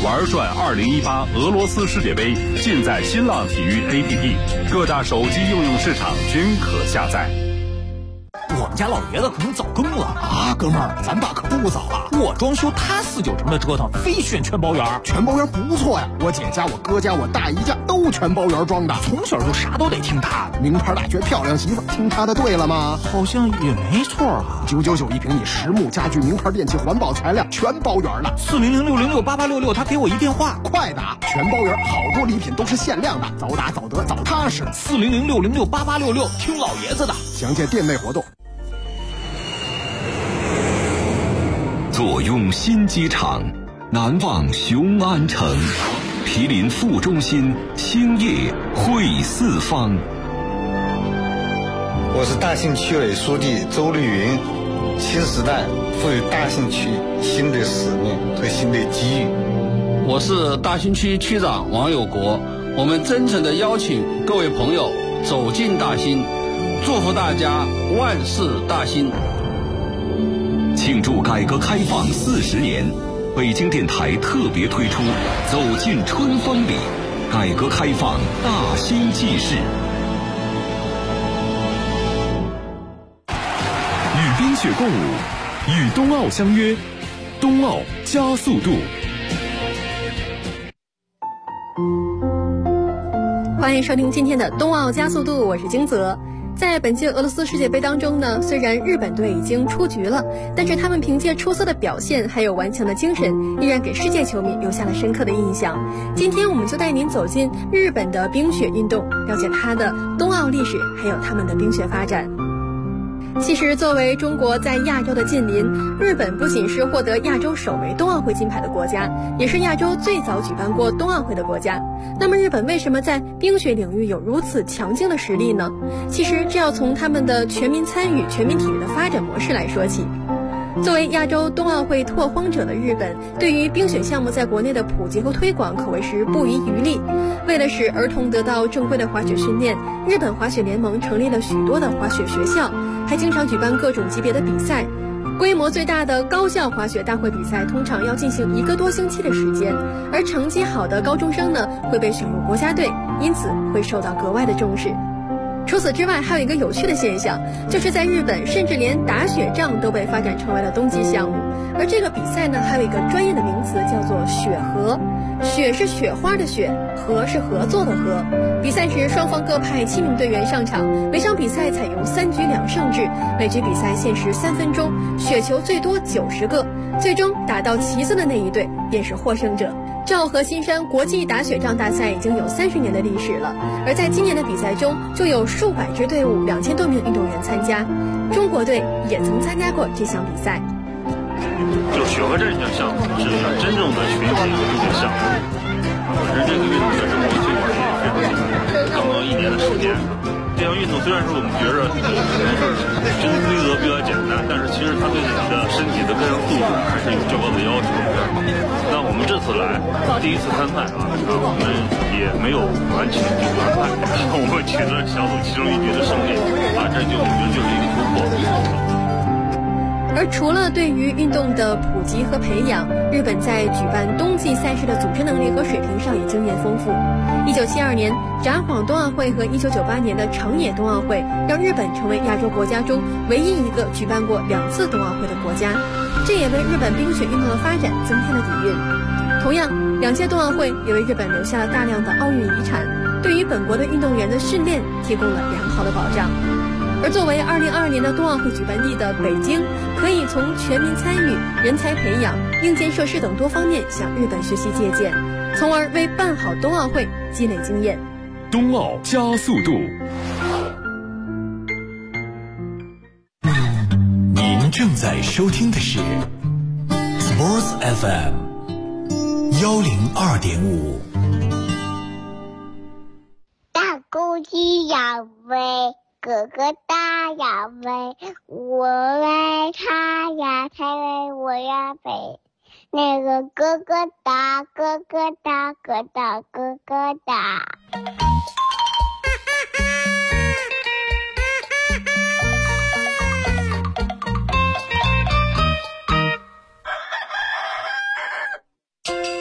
玩转2018俄罗斯世界杯尽在新浪体育 APP， 各大手机应用市场均可下载。 我们家老爷子可能早更了啊，哥们儿，咱爸可不早了。我装修，他4、9成的折腾，非选全包圆。 全包圆不错呀，我姐家、我哥家、我大姨家都全包圆装的， 从小就啥都得听他的。 名牌大学漂亮媳妇，听他的对了吗？ 好像也没错啊。 999一平米，实木家具、名牌电器、环保材料，全包圆了。 40060688866，他给我一电话， 快打！全包圆，好多礼品都是限量的，早打早得早踏实。 40060688866，听老爷子的。 详见店内活动。 坐拥新机场，难忘雄安城，毗邻副中心，兴业汇四方。 我是大兴区委书记周丽云，新时代赋予大兴区新的使命和新的机遇。 我是大兴区区长王有国，我们真诚地邀请各位朋友走进大兴，祝福大家万事大兴。 庆祝改革开放40年，北京电台特别推出走进春风里，改革开放大兴纪事。 与冰雪共舞，与冬奥相约，冬奥加速度。 欢迎收听今天的冬奥加速度，我是金泽。在本届俄罗斯世界杯当中呢，虽然日本队已经出局了，但是他们凭借出色的表现还有顽强的精神，依然给世界球迷留下了深刻的印象。今天我们就带您走进日本的冰雪运动，了解它的冬奥历史，还有他们的冰雪发展。其实作为中国在亚洲的近邻，日本不仅是获得亚洲首枚冬奥会金牌的国家，也是亚洲最早举办过冬奥会的国家。那么日本为什么在冰雪领域有如此强劲的实力呢？其实这要从他们的全民参与、全民体育的发展模式来说起。作为亚洲冬奥会拓荒者的日本，对于冰雪项目在国内的普及和推广可谓是不遗余力。为了使儿童得到正规的滑雪训练，日本滑雪联盟成立了许多的滑雪学校，还经常举办各种级别的比赛。规模最大的高校滑雪大会比赛通常要进行1个多星期的时间，而成绩好的高中生呢会被选入国家队，因此会受到格外的重视。除此之外，还有一个有趣的现象，就是在日本，甚至连打雪仗都被发展成为了冬季项目。而这个比赛呢，还有一个专业的名词，叫做雪合。雪是雪花的雪，合是合作的合。比赛时，双方各派7名队员上场，每场比赛采用3局2胜制，每局比赛限时3分钟，雪球最多90个，最终打到旗子的那一队便是获胜者。昭和新山国际打雪仗大赛已经有30年的历史了，而在今年的比赛中，就有数百支队伍，2000多名运动员参加。中国队也曾参加过这项比赛。 就雪合战这项项目是真正的全新的冰雪项目，我是这个运动在中国推广也非常刚刚1年的时间。这项运动虽然说我们觉着可能是规则比较简单，但是其实它对你的身体的各项素质还是有较高的要求。那我们这次来第一次参赛我们也没有完全就完败，我们取得小组其中1局的胜利这就我觉得就是一个突破。 而除了对于运动的普及和培养，日本在举办冬季赛事的组织能力和水平上也经验丰富。1972年札幌冬奥会和1998年的长野冬奥会，让日本成为亚洲国家中唯一一个举办过2次冬奥会的国家，这也为日本冰雪运动的发展增添了底蕴。同样，2届冬奥会也为日本留下了大量的奥运遗产，对于本国的运动员的训练提供了良好的保障。而作为2022年的冬奥会举办地的北京，可以从全民参与、人才培养、硬件设施等多方面向日本学习借鉴，从而为办好冬奥会积累经验。 冬奥加速度。 您正在收听的是 Sports FM 102.5。 大公鸡要飞，哥哥大呀飞，我为他呀才为我呀飞。那个哥哥大，哥哥大，哥大，哥哥大。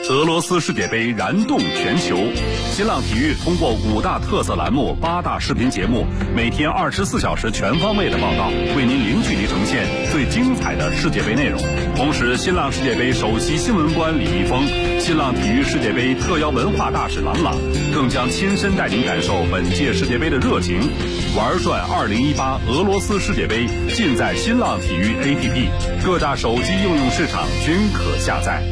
俄罗斯世界杯燃动全球，新浪体育通过5大特色栏目、8大视频节目，每天24小时全方位的报道，为您零距离呈现最精彩的世界杯内容。同时，新浪世界杯首席新闻官李易峰、新浪体育世界杯特邀文化大使郎朗，更将亲身带您感受本届世界杯的热情。玩转2018俄罗斯世界杯，尽在新浪体育 APP， 各大手机应用市场均可下载。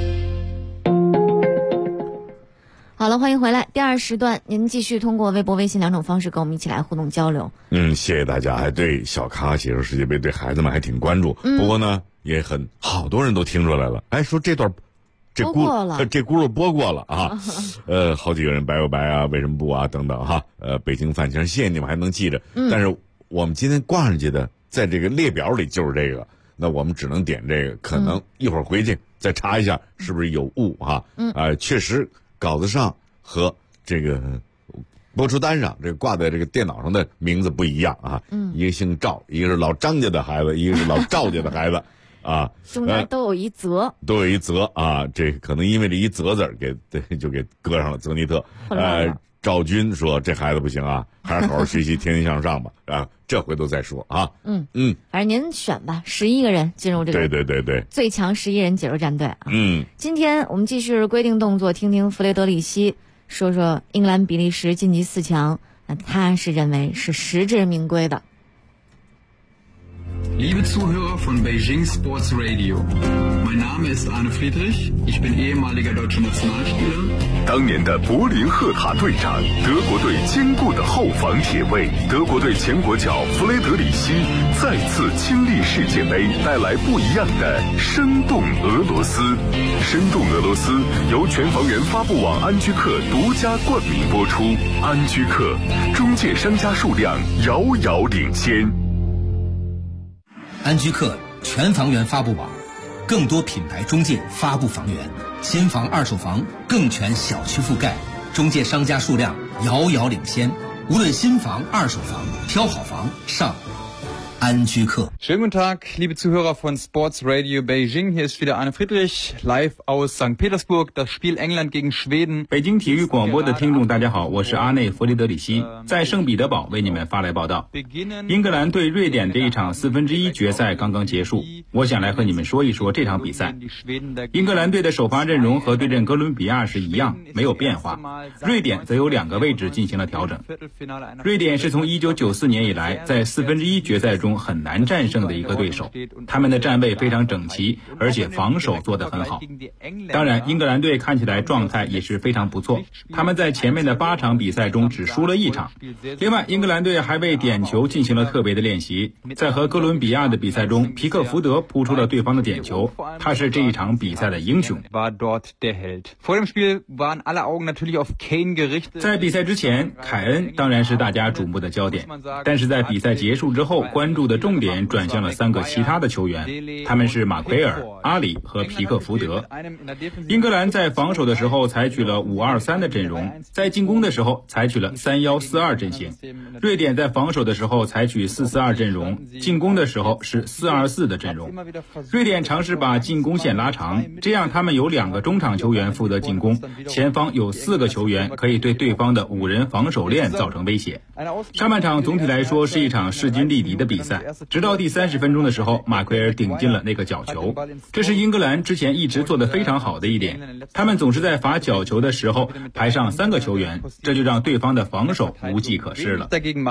好了，欢迎回来。第二时段，您继续通过微博、微信2种方式跟我们一起来互动交流。 谢谢大家，还对小咖写出世界杯，对孩子们还挺关注。不过呢，也好多人都听出来了。说这段，这轱辘播过了啊。好几个人白又白啊，为什么不啊等等哈。北京饭圈，谢谢你们还能记着。但是我们今天挂上去的，在这个列表里就是这个，那我们只能点这个。可能一会儿回去再查一下是不是有误哈。确实。稿子上和这个播出单上，这个挂在这个电脑上的名字不一样啊。一个姓赵，一个是老张家的孩子，一个是老赵家的孩子啊。 中间都有一泽， 啊。这可能因为这一泽字就给搁上了泽尼特。赵军说这孩子不行啊，还是好好学习，天天向上吧啊。这回头再说啊。 反正您选吧，11个人进入这个对最强11人解说战队啊。今天我们继续规定动作，听听弗雷德里希说说英格兰比利时晋级4强，那他是认为是实至名归的。 Liebe Zuhörer von Beijing Sports Radio, mein Name ist Arne Friedrich, ich bin ehemaliger deutscher Nationalspieler. 当年的柏林赫塔队长，德国队坚固的后防铁卫，德国队前国脚弗雷德里希再次亲历世界杯，带来不一样的生动俄罗斯。生动俄罗斯由全房源发布网安居客独家冠名播出。安居客，中介商家数量遥遥领先。 安居客全房源发布网，更多品牌中介发布房源，新房二手房更全小区覆盖，中介商家数量遥遥领先。无论新房二手房，挑好房上安居客。 Schönen guten Tag, liebe Zuhörer von Sports Radio Beijing. Hier ist wieder Arne Friedrich, live aus St. Petersburg. Das Spiel England gegen Schweden. 北京体育广播的听众大家好，我是阿内弗雷德里希，在圣彼得堡为你们发来报道。英格兰对瑞典这一场1/4决赛刚刚结束，我想来和你们说一说这场比赛。英格兰队的首发阵容和对阵哥伦比亚是一样，没有变化。瑞典则有2个位置进行了调整。瑞典是从1994年以来在1/4决赛中很难战胜的一个对手，他们的站位非常整齐，而且防守做得很好。当然，英格兰队看起来状态也是非常不错，他们在前面的8场比赛中只输了1场。另外，英格兰队还为点球进行了特别的练习，在和哥伦比亚的比赛中，皮克福德扑出了对方的点球，他是这一场比赛的英雄。在比赛之前，凯恩当然是大家瞩目的焦点，但是在比赛结束之后，关注的重点转向了3个其他的球员，他们是马奎尔、阿里和皮克福德。英格兰在防守的时候采取了5-2-3的阵容，在进攻的时候采取了3-1-4-2阵型。瑞典在防守的时候采取4-4-2阵容，进攻的时候是4-2-4的阵容。瑞典尝试把进攻线拉长，这样他们有2个中场球员负责进攻，前方有4个球员可以对对方的5人防守链造成威胁。上半场总体来说是一场势均力敌的比赛，直到第30分钟的时候，马奎尔顶进了那个角球，这是英格兰之前一直做得非常好的一点，他们总是在罚角球的时候排上3个球员，这就让对方的防守无计可施了。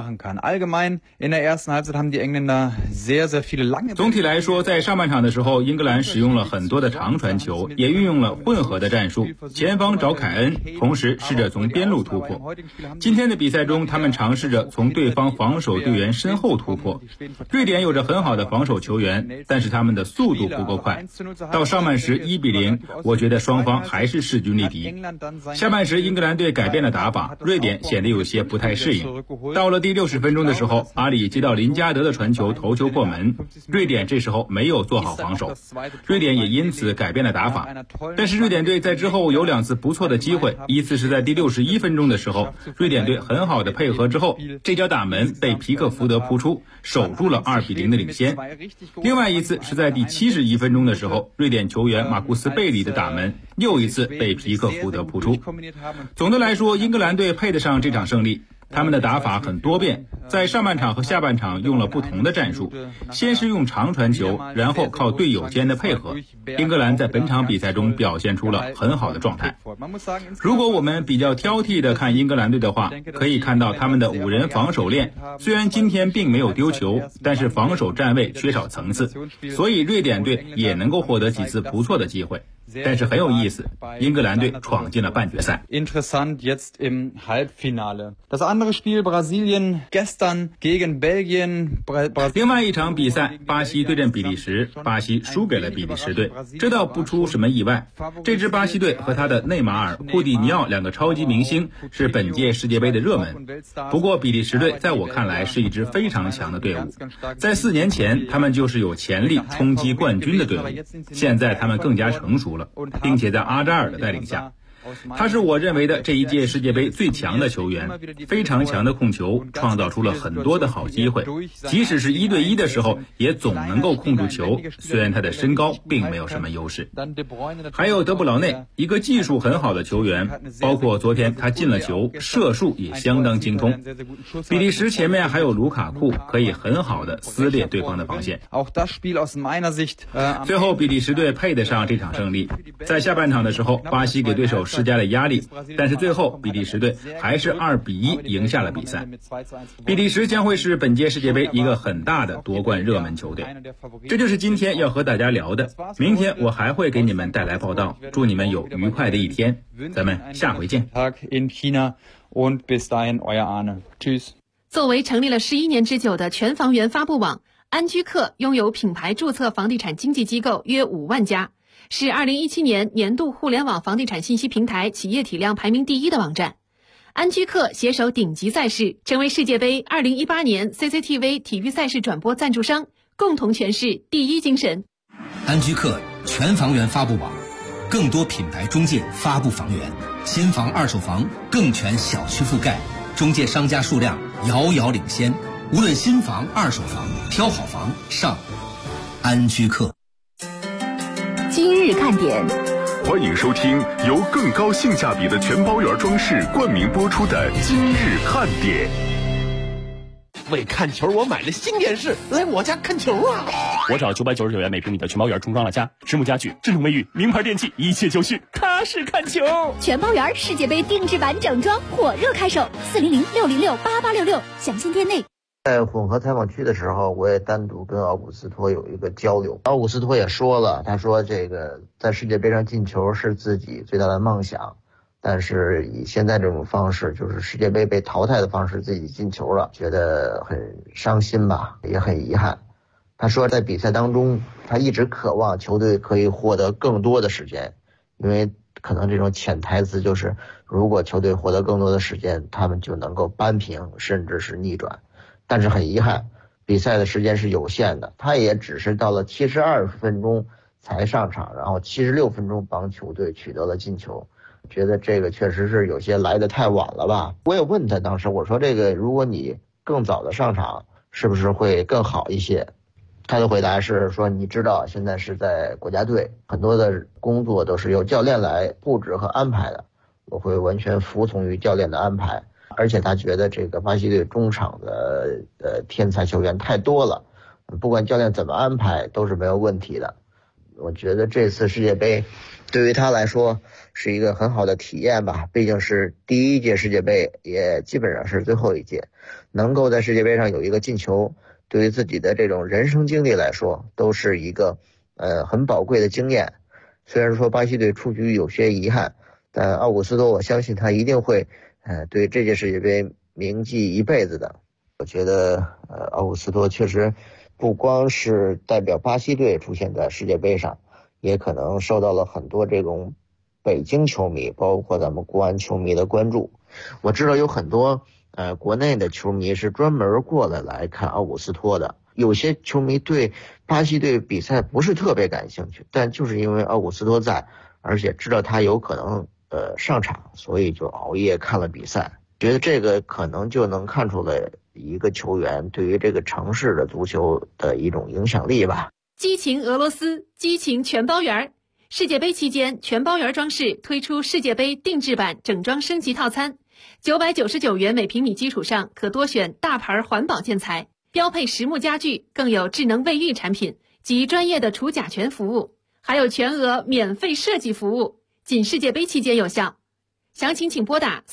总体来说，在上半场的时候，英格兰使用了很多的长传球，也运用了混合的战术，前方找凯恩，同时试着从边路突破。今天的比赛中，他们尝试着从对方防守队员身后突破。瑞典有着很好的防守球员，但是他们的速度不够快。到上半时1-0，我觉得双方还是势均力敌。下半时英格兰队改变了打法，瑞典显得有些不太适应。到了第60分钟的时候，阿里接到林加德的传球，头球破门，瑞典这时候没有做好防守，瑞典也因此改变了打法。但是瑞典队在之后有2次不错的机会，一次是在第61分钟的时候，瑞典队很好的配合之后，这脚打门被皮克福德扑出，守住了2-0的领先。另外一次是在第71分钟的时候，瑞典球员马库斯·贝里的打门又一次被皮克福德扑出。总的来说，英格兰队配得上这场胜利。他们的打法很多变，在上半场和下半场用了不同的战术，先是用长传球，然后靠队友间的配合。英格兰在本场比赛中表现出了很好的状态。如果我们比较挑剔的看英格兰队的话，可以看到他们的5人防守链，虽然今天并没有丢球，但是防守站位缺少层次，所以瑞典队也能够获得几次不错的机会。但是很有意思，英格兰队闯进了半决赛。 Interessant jetzt im Halbfinale. Das andere Spiel Brasilien gestern gegen Belgien. 另外一场比赛，巴西对阵比利时，巴西输给了比利时队，这倒不出什么意外。这支巴西队和他的内马尔、库蒂尼奥2个超级明星是本届世界杯的热门。不过比利时队在我看来是一支非常强的队伍，在4年前他们就是有潜力冲击冠军的队伍，现在他们更加成熟了，并且在阿扎尔的带领下，他是我认为的这一届世界杯最强的球员，非常强的控球，创造出了很多的好机会，即使是1对1的时候也总能够控住球，虽然他的身高并没有什么优势。还有德布劳内，一个技术很好的球员，包括昨天他进了球，射术也相当精通。比利时前面还有卢卡库，可以很好的撕裂对方的防线。最后比利时队配得上这场胜利，在下半场的时候，巴西给对手施加了压力，但是最后比利时队还是2-1赢下了比赛。比利时将会是本届世界杯一个很大的夺冠热门球队。这就是今天要和大家聊的，明天我还会给你们带来报道，祝你们有愉快的一天，咱们下回见。 作为成立了11年之久的全房源发布网，安居客拥有品牌注册房地产经纪机构约5万家，是2017年年度互联网房地产信息平台企业体量排名第1的网站。安居客携手顶级赛事，成为世界杯2018年 CCTV 体育赛事转播赞助商，共同诠释第一精神。 安居客全房源发布网，更多品牌中介发布房源，新房二手房更全小区覆盖，中介商家数量遥遥领先，无论新房二手房，挑好房上安居客。 今日看点， 欢迎收听由更高性价比的全包圆装饰冠名播出的今日看点。 为看球，我买了新电视，来我家看球啊！ 我找999元每平米的全包圆重装了家，实木家具、智能卫浴、名牌电器，一切就绪，踏实看球。 全包圆世界杯定制版整装火热开售，400-606-8866，详情店内。 在混合采访区的时候，我也单独跟奥古斯托有一个交流。奥古斯托也说了，他说这个在世界杯上进球是自己最大的梦想，但是以现在这种方式，就是世界杯被淘汰的方式，自己进球了，觉得很伤心吧，也很遗憾。他说在比赛当中，他一直渴望球队可以获得更多的时间，因为可能这种潜台词就是，如果球队获得更多的时间，他们就能够扳平，甚至是逆转。但是很遗憾，比赛的时间是有限的，他也只是到了72分钟才上场，然后76分钟帮球队取得了进球，觉得这个确实是有些来得太晚了吧。我也问他，当时我说这个如果你更早的上场是不是会更好一些，他的回答是说，你知道现在是在国家队，很多的工作都是由教练来布置和安排的，我会完全服从于教练的安排。而且他觉得这个巴西队中场的天才球员太多了，不管教练怎么安排都是没有问题的。我觉得这次世界杯对于他来说是一个很好的体验吧，毕竟是第一届世界杯，也基本上是最后一届，能够在世界杯上有一个进球，对于自己的这种人生经历来说都是一个很宝贵的经验。虽然说巴西队出局有些遗憾，但奥古斯托我相信他一定会对这届世界杯铭记一辈子的。我觉得奥古斯托确实不光是代表巴西队出现在世界杯上，也可能受到了很多这种北京球迷包括咱们国安球迷的关注。我知道有很多国内的球迷是专门过来看奥古斯托的，有些球迷对巴西队比赛不是特别感兴趣，但就是因为奥古斯托在，而且知道他有可能上场，所以就熬夜看了比赛。觉得这个可能就能看出来一个球员对于这个城市的足球的一种影响力吧。 激情俄罗斯，激情全包圆。世界杯期间，全包圆装饰推出世界杯定制版整装升级套餐，999元每平米基础上可多选大牌环保建材，标配实木家具，更有智能卫浴产品及专业的除甲醛服务，还有全额免费设计服务，仅世界杯期间有效。详情请拨打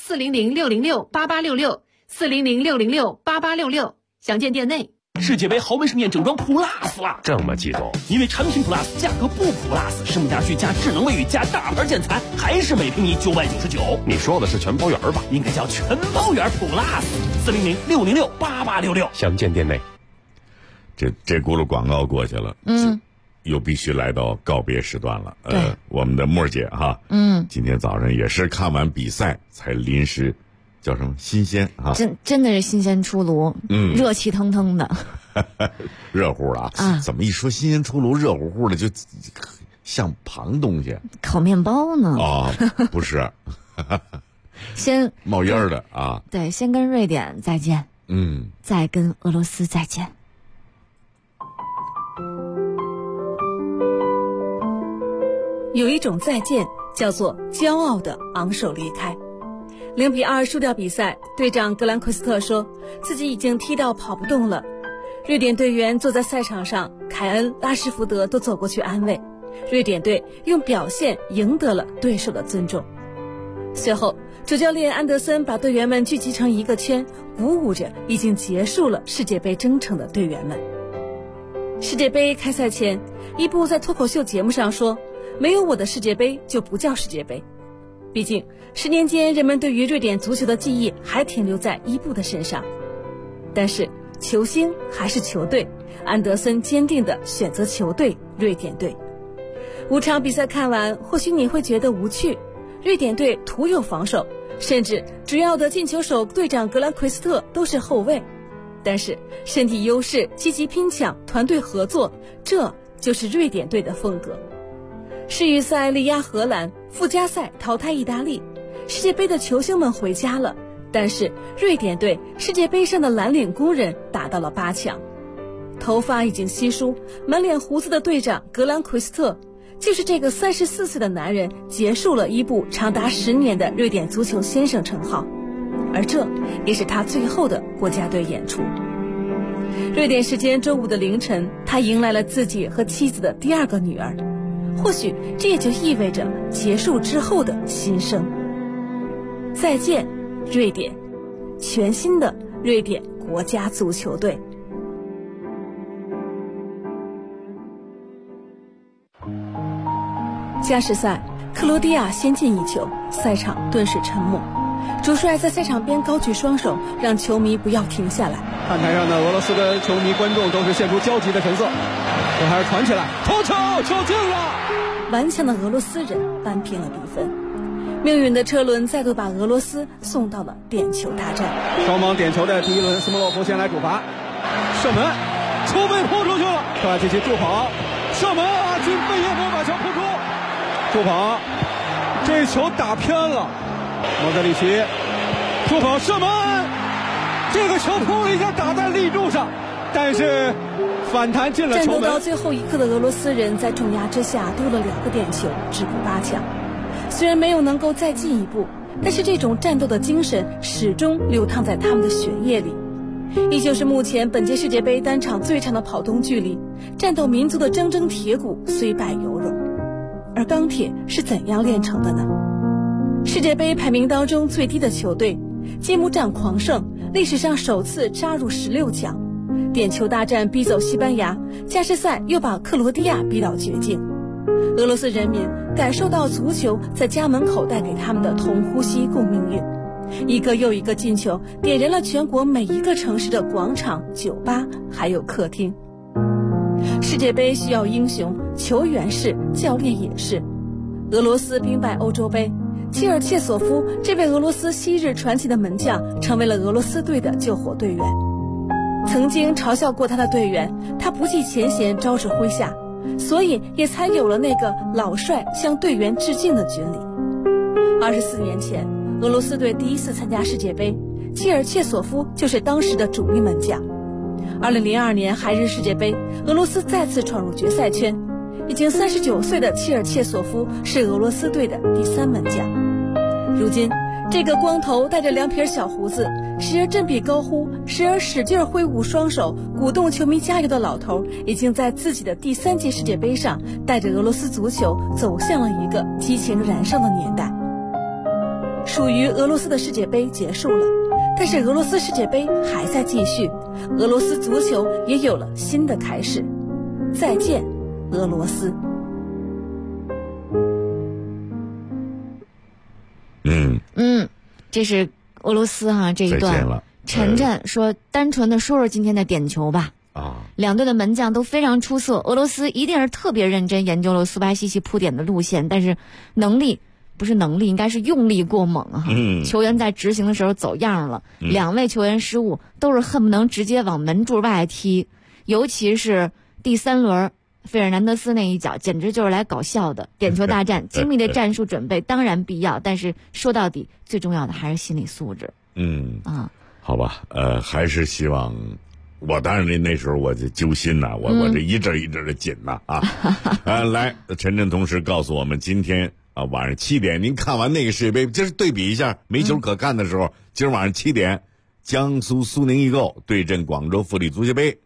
400-606-8866，400-606-8866，详见店内。 世界杯豪门盛宴整装 Plus 了， 这么激动？ 因为产品 Plus 价格不 Plus， 实木家具加智能卫浴加大牌建材，还是每平米999。 你说的是全包圆吧？ 应该叫全包圆 Plus，400-606-8866， 详见店内。 这轱辘广告过去了，又必须来到告别时段了。我们的沫姐哈，今天早上也是看完比赛才临时。叫什么新鲜啊？ 真的是新鲜出炉，热气腾腾的， 热乎了啊！怎么一说新鲜出炉、热乎乎的，就像旁东西？ 烤面包呢？ 哦，不是， 先冒烟的啊！ 对，先跟瑞典再见，再跟俄罗斯再见。 有一种再见，叫做骄傲的昂首离开。0-2输掉比赛，队长格兰奎斯特说自己已经踢到跑不动了。瑞典队员坐在赛场上，凯恩、拉什福德都走过去安慰。瑞典队用表现赢得了对手的尊重。随后，主教练安德森把队员们聚集成一个圈，鼓舞着已经结束了世界杯征程的队员们。世界杯开赛前，伊布在脱口秀节目上说：“没有我的世界杯就不叫世界杯。”毕竟10年间，人们对于瑞典足球的记忆还停留在伊布的身上。但是球星还是球队，安德森坚定地选择球队瑞典队。5场比赛看完，或许你会觉得无趣，瑞典队徒有防守，甚至主要的进球手队长格兰奎斯特都是后卫。但是身体优势、积极拼抢、团队合作，这就是瑞典队的风格。世预赛力压荷兰，附加赛淘汰意大利，世界杯的球星们回家了，但是瑞典队世界杯上的蓝领工人打到了8强。头发已经稀疏，满脸胡子的队长格兰奎斯特，就是这个34岁的男人结束了伊布长达10年的瑞典足球先生称号，而这也是他最后的国家队演出。瑞典时间周5的凌晨，他迎来了自己和妻子的第2个女儿，或许这也就意味着结束之后的新生。再见，瑞典，全新的瑞典国家足球队。加时赛，克罗地亚先进1球，赛场顿时沉默。主帅在赛场边高举双手，让球迷不要停下来。 看台上的俄罗斯的球迷观众都是现出焦急的神色，这还是传起来，头球进了！ 顽强的俄罗斯人扳平了比分，命运的车轮再度把俄罗斯送到了点球大战。 双方点球的第一轮，斯莫洛夫先来主罚，射门，球被扑出去了，克拉奇奇助跑，射门，阿金贝耶夫把球扑出，助跑，这球打偏了，莫德里奇助跑射门，这个球扑了一下打在立柱上，但是反弹进了球门。 战斗到最后一刻的俄罗斯人在重压之下丢了2个点球，止步8强。虽然没有能够再进一步，但是这种战斗的精神始终流淌在他们的血液里。依旧是目前本届世界杯单场最长的跑动距离，战斗民族的铮铮铁骨虽败犹荣。而钢铁是怎样炼成的呢？世界杯排名当中最低的球队，揭幕战狂胜，历史上首次杀入16强。点球大战逼走西班牙，加时赛又把克罗地亚逼到绝境。俄罗斯人民感受到足球在家门口带给他们的同呼吸共命运，一个又一个进球点燃了全国每一个城市的广场、酒吧还有客厅。世界杯需要英雄，球员是，教练也是。俄罗斯兵败欧洲杯，切尔切索夫这位俄罗斯昔日传奇的门将成为了俄罗斯队的救火队员。曾经嘲笑过他的队员，他不计前嫌，招致麾下，所以也才有了那个老帅向队员致敬的军礼。24年前，俄罗斯队第一次参加世界杯， 基尔切索夫就是当时的主力门将。2002年韩日世界杯，俄罗斯再次闯入决赛圈，已经39岁的基尔切索夫是俄罗斯队的第3门将。如今这个光头带着2撇小胡子，时而振臂高呼，时而使劲挥舞双手鼓动球迷加油的老头，已经在自己的第3届世界杯上带着俄罗斯足球走向了一个激情燃烧的年代。属于俄罗斯的世界杯结束了，但是俄罗斯世界杯还在继续，俄罗斯足球也有了新的开始。再见，俄罗斯。 这是俄罗斯这一段。晨晨说，单纯的说今天的点球吧。两队的门将都非常出色，俄罗斯一定是特别认真研究了苏巴西奇铺点的路线，但是应该是用力过猛球员在执行的时候走样了，2位球员失误都是恨不能直接往门柱外踢，尤其是第3轮费尔南德斯那一脚简直就是来搞笑的。点球大战精密的战术准备当然必要，但是说到底最重要的还是心理素质。 好吧，还是希望我当然那时候我就揪心呐，我这一阵一阵的紧呐来，陈晨同时告诉我们，今天晚上7点，您看完那个世界杯，就是对比一下没球可看的时候，今儿晚上7点，江苏苏宁易购对阵广州富力足协杯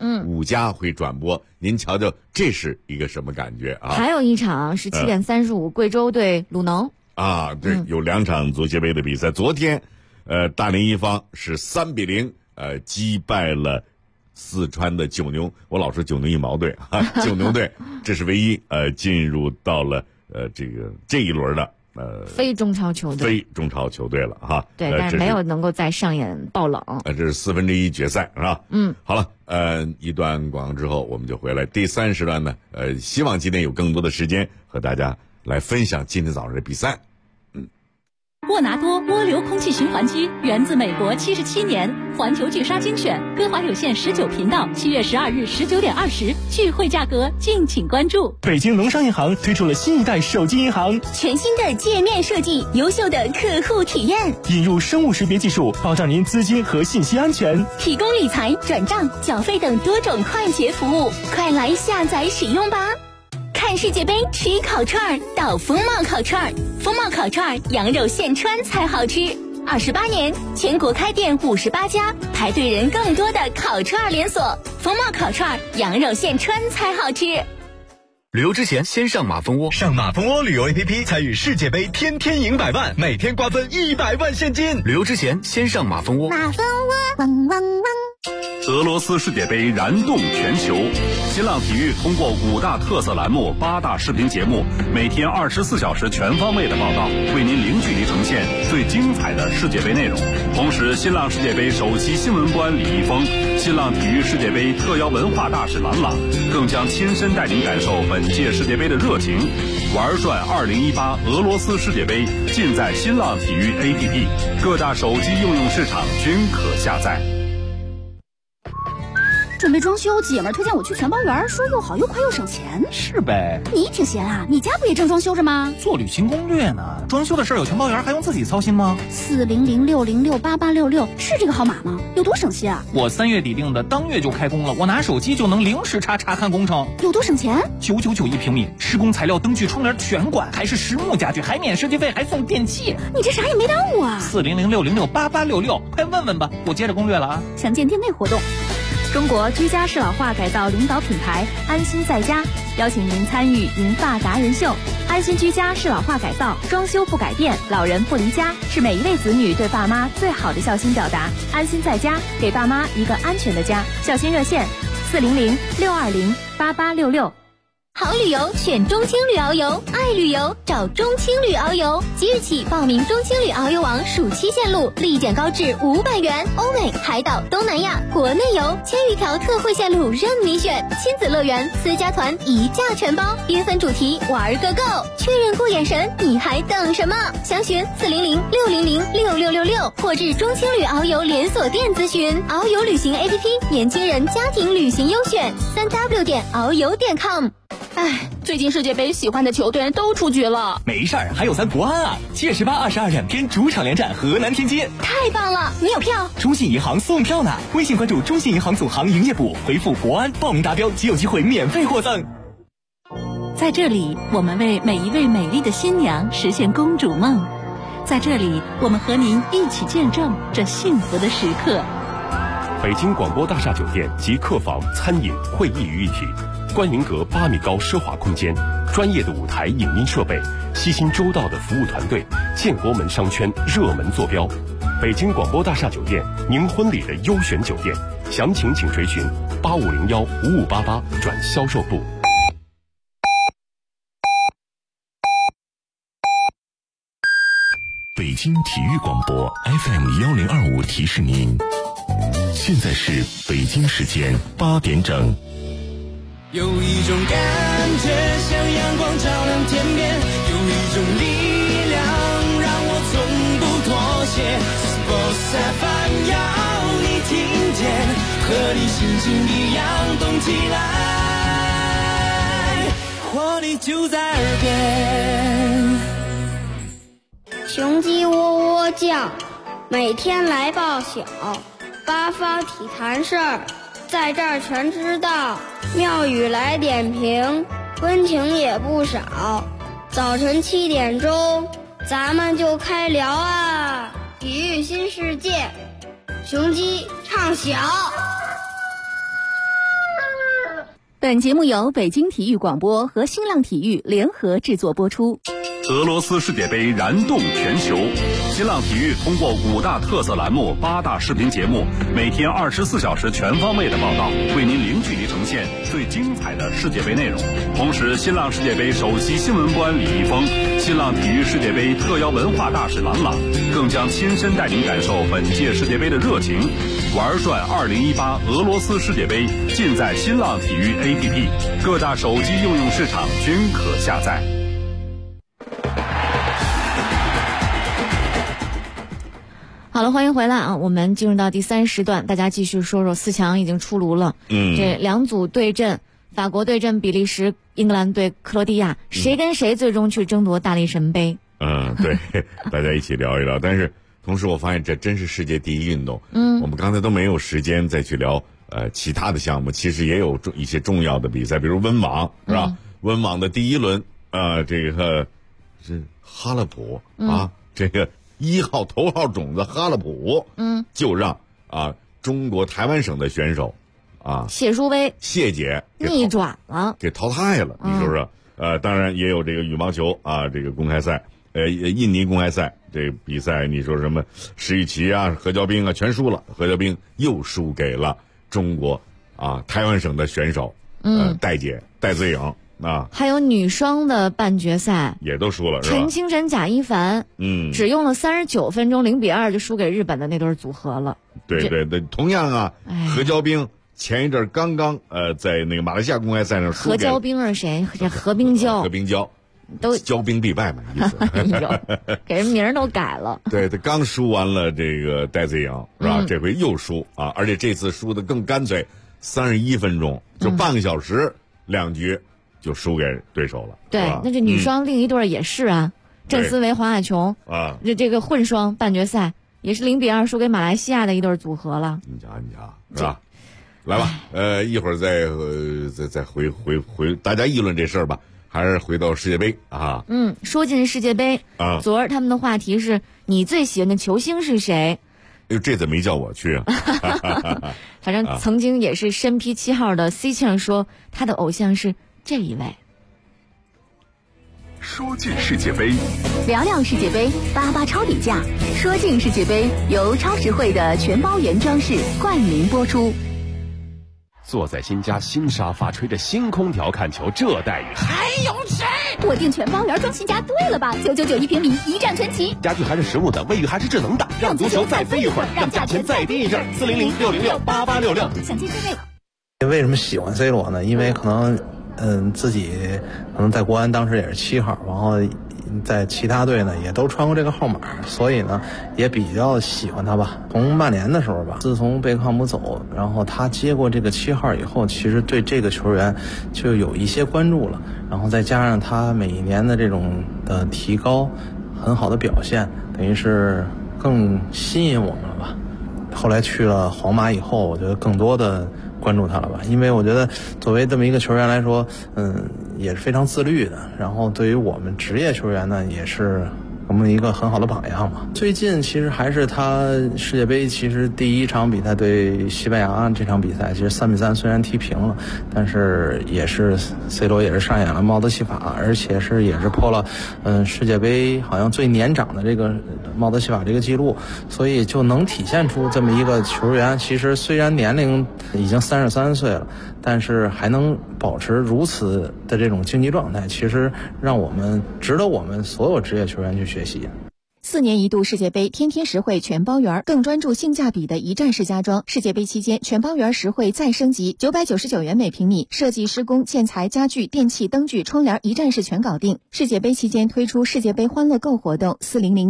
5家会转播，您瞧瞧这是一个什么感觉还有一场是7点35，贵州对鲁能对，有2场足协杯的比赛。昨天大连一方是3比0击败了四川的九牛，我老说九牛一毛队九牛队，这是唯一进入到了这一轮的非中超球队了对，但是没有能够再上演爆冷这是1/4决赛是吧？好了，一段广告之后我们就回来。第3时段呢，希望今天有更多的时间和大家来分享今天早上的比赛。 沃拿多涡流空气循环机源自美国77年，环球巨鲨精选，歌华有线19频道，7月12日19点20，聚会价格敬请关注。 北京农商银行推出了新一代手机银行， 全新的界面设计，优秀的客户体验， 引入生物识别技术，保障您资金和信息安全， 提供理财、转账、缴费等多种快捷服务，快来下载使用吧。看世界杯吃烤串到风貌烤串，风貌烤串羊肉现穿才好吃。28年，全国开店58家，排队人更多的烤串连锁。风貌烤串羊肉现穿才好吃。 旅游之前先上马蜂窝，上马蜂窝旅游 APP 参与世界杯，天天赢100万，每天瓜分100万现金。旅游之前先上马蜂窝。 马蜂窝，汪汪汪。 俄罗斯世界杯燃动全球，新浪体育通过5大特色栏目、8大视频节目，每天24小时全方位的报道，为您零距离呈现最精彩的世界杯内容。同时，新浪世界杯首席新闻官李易峰、新浪体育世界杯特邀文化大使郎朗，更将亲身带您感受本届世界杯的热情。玩转2018俄罗斯世界杯，尽在新浪体育 APP， 各大手机应用市场均可下载。 准备装修，姐们儿推荐我去全包园，说又好又快又省钱。 是呗， 你挺闲啊，你家不也正装修着吗？ 做旅行攻略呢，装修的事儿有全包园还用自己操心吗 ？400606866是这个号码吗？有多省心啊？ 我3月底定的，当月就开工了，我拿手机就能0时查看工程。 有多省钱 ？9991平米，施工材料、灯具、窗帘全管，还是实木家具，还免设计费，还送电器。 你这啥也没耽误啊 ！400606866，快问问吧，我接着攻略了啊！ 详见店内活动。中国居家适老化改造领导品牌安心在家邀请您参与银发达人秀。安心居家适老化改造，装修不改变，老人不离家，是每一位子女对爸妈最好的孝心表达。安心在家，给爸妈一个安全的家。孝心热线40062088866。 好旅游选中青旅遨游，爱旅游找中青旅遨游。即日起报名中青旅遨游网暑期线路，立减高至500元。欧美、海岛、东南亚、国内游1000余条特惠线路任你选，亲子乐园、私家团一价全包，缤纷主题玩个够。确认过眼神，你还等什么？详询400606666或至中青旅遨游连锁店咨询。遨游旅行 APP， 年轻人家庭旅行优选，3w.遨游.com。 唉，最近世界杯喜欢的球队都出局了。 没事儿，还有咱国安啊！7月18、222天主场连战河南天津。 太棒了，你有票？ 中信银行送票呢，微信关注中信银行总行营业部，回复国安报名达标即有机会免费获赠。 在这里，我们为每一位美丽的新娘实现公主梦。在这里，我们和您一起见证这幸福的时刻。 北京广播大厦酒店集客房、餐饮、会议于一体，观云阁8米高奢华空间，专业的舞台影音设备，悉心周到的服务团队，建国门商圈热门坐标。北京广播大厦酒店，您婚礼的优选酒店，详情请垂询8501-5588转销售部。 北京体育广播 FM1025提示您，现在是北京时间8点整。 有一种感觉像阳光照亮天边，有一种力量让我从不妥协。Sports FM 要你听见，和你心情一样动起来，活力就在耳边。 雄鸡喔喔叫，每天来报晓，八方体坛事儿，在这儿全知道。妙语来点评，温情也不少。早晨7点钟，咱们就开聊啊！体育新世界，雄鸡唱晓。 本节目由北京体育广播和新浪体育联合制作播出。 俄罗斯世界杯燃动全球，新浪体育通过5大特色栏目、8大视频节目，每天24小时全方位的报道，为您零距离呈现最精彩的世界杯内容。同时，新浪世界杯首席新闻官李易峰、新浪体育世界杯特邀文化大使郎朗，更将亲身带您感受本届世界杯的热情。玩转2018俄罗斯世界杯，尽在新浪体育 APP， 各大手机应用市场均可下载。 好了，欢迎回来啊！我们进入到第3时段，大家继续说说4强已经出炉了。这2组对阵，法国对阵比利时，英格兰对克罗地亚，谁跟谁最终去争夺大力神杯？ 对，大家一起聊一聊。但是同时我发现这真是世界第一运动。我们刚才都没有时间再去聊其他的项目，其实也有一些重要的比赛，比如温网是吧？温网的第1轮这个是哈勒普这个1号头号种子哈勒普，就让中国台湾省的选手谢淑薇谢姐逆转了， 给淘汰了。你说说当然也有这个羽毛球这个公开赛，印尼公开赛这个比赛，你说什么石宇奇何娇冰全输了，何娇冰又输给了中国台湾省的选手戴姐戴资颖还有女双的半决赛也都输了，是吧？ 陈清晨贾一凡只用了39分钟0-2就输给日本的那对组合了。 对，同样何娇冰前一阵刚刚在那个马来西亚公开赛上输给何娇冰是谁？这何冰娇， 何冰娇都骄兵必败嘛，意思给人名都改了。 对，他刚输完了这个戴资颖是吧？这回又输而且这次输的更干脆，31分钟就半个小时2局就输给对手了。 对，那这女双另一对也是郑思维黄雅琼这个混双半决赛也是0-2输给马来西亚的一对组合了。 你瞧是吧？来吧，一会儿再回大家议论这事儿吧。还是回到世界杯说进世界杯昨儿他们的话题是你最喜欢的球星是谁？ 这怎么没叫我去反正曾经也是身披7号的 C 庆说他的偶像是这一位。 说进世界杯， 聊聊世界杯，88超底价。说进世界杯由超实惠的全包原装饰冠名播出。 坐在新家新沙发，吹着新空调看球，这待遇还有谁？ 我订全包原装新家对了吧？991平米，一站全齐。 家具还是实木的，卫浴还是智能的，让足球再飞一会儿，让价钱再低一阵。400-606-8866， 想进这位。为什么喜欢 C 罗呢？因为可能自己可能在国安当时也是7号，然后在其他队呢也都穿过这个号码，所以呢也比较喜欢他吧。从曼联的时候吧，自从贝克汉姆走，然后他接过这个7号以后，其实对这个球员就有一些关注了，然后再加上他每一年的这种的提高，很好的表现，等于是更吸引我们了吧。后来去了皇马以后，我觉得更多的关注他了吧，因为我觉得作为这么一个球员来说，也是非常自律的，然后对于我们职业球员呢，也是我们一个很好的榜样嘛。最近其实还是他世界杯，其实第一场比赛对西班牙这场比赛，其实3-3虽然踢平了，但是也是 C 罗也是上演了帽子戏法，而且也是破了世界杯好像最年长的这个帽子戏法这个记录，所以就能体现出这么一个球员，其实虽然年龄已经33岁了，但是还能保持如此的这种竞技状态，其实值得我们所有职业球员去学习。 4年一度世界杯天天实惠全包圆，更专注性价比的一站式家装。世界杯期间全包圆实惠再升级，999元每平米，设计、施工、建材、家具、电器、灯具、窗帘一站式全搞定。世界杯期间推出世界杯欢乐购活动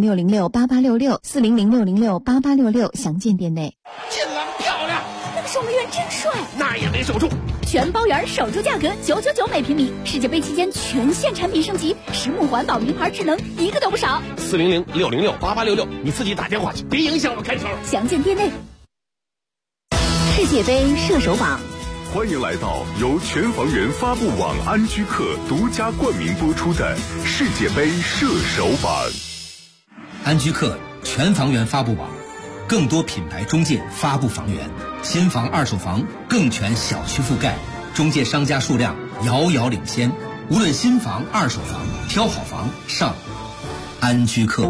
，400-606-8866，400-606-8866，详见店内。 进了，漂亮！ 那个守门员真帅， 那也没守住。 全包圆守住价格999每平米，世界杯期间全线产品升级，10木环保名牌智能一个都不少。 400-606-8866，你自己打电话去，别影响我看球。 详见店内。世界杯射手榜， 欢迎来到由全房源发布网安居客独家冠名播出的世界杯射手榜。 安居客全房源发布网，更多品牌中介发布房源，新房二手房更全小区覆盖，中介商家数量遥遥领先。无论新房二手房，挑好房上安居客。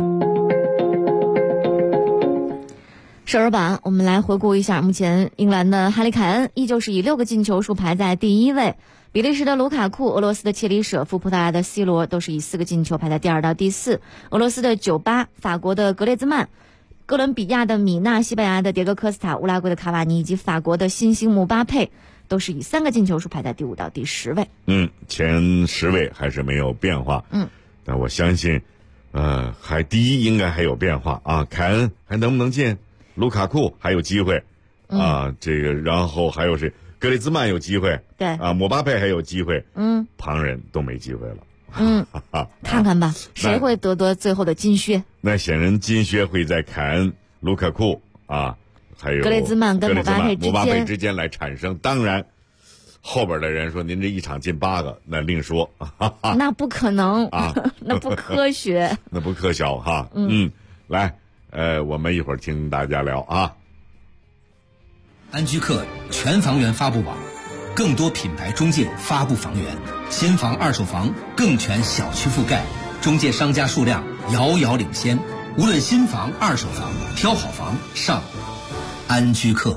射手榜，我们来回顾一下，目前英格兰的哈里凯恩依旧是以6个进球数排在第1位，比利时的卢卡库、俄罗斯的切里舍夫、葡萄牙的 C 罗都是以4个进球排在第2到第4，俄罗斯的98、法国的格列兹曼、哥伦比亚的米纳、西班牙的迭戈科斯塔、乌拉圭的卡瓦尼以及法国的新星姆巴佩都是以3个进球数排在第5到第10位。 前10位还是没有变化。但我相信还第一应该还有变化啊。凯恩还能不能进？卢卡库还有机会这个，然后还有谁？格列兹曼有机会， 对姆巴佩还有机会，旁人都没机会了。 看看吧，谁会得最后的金靴？ 那显然金靴会在凯恩、卢卡库还有格列兹曼跟姆巴佩之间来产生。当然，后边的人说您这一场进8个，那另说。 那不可能那不科学， 那不可笑哈。来，我们一会儿听大家聊啊。 安居客全房源发布网，更多品牌中介发布房源，新房二手房更全小区覆盖，中介商家数量遥遥领先。无论新房二手房，挑好房上安居客。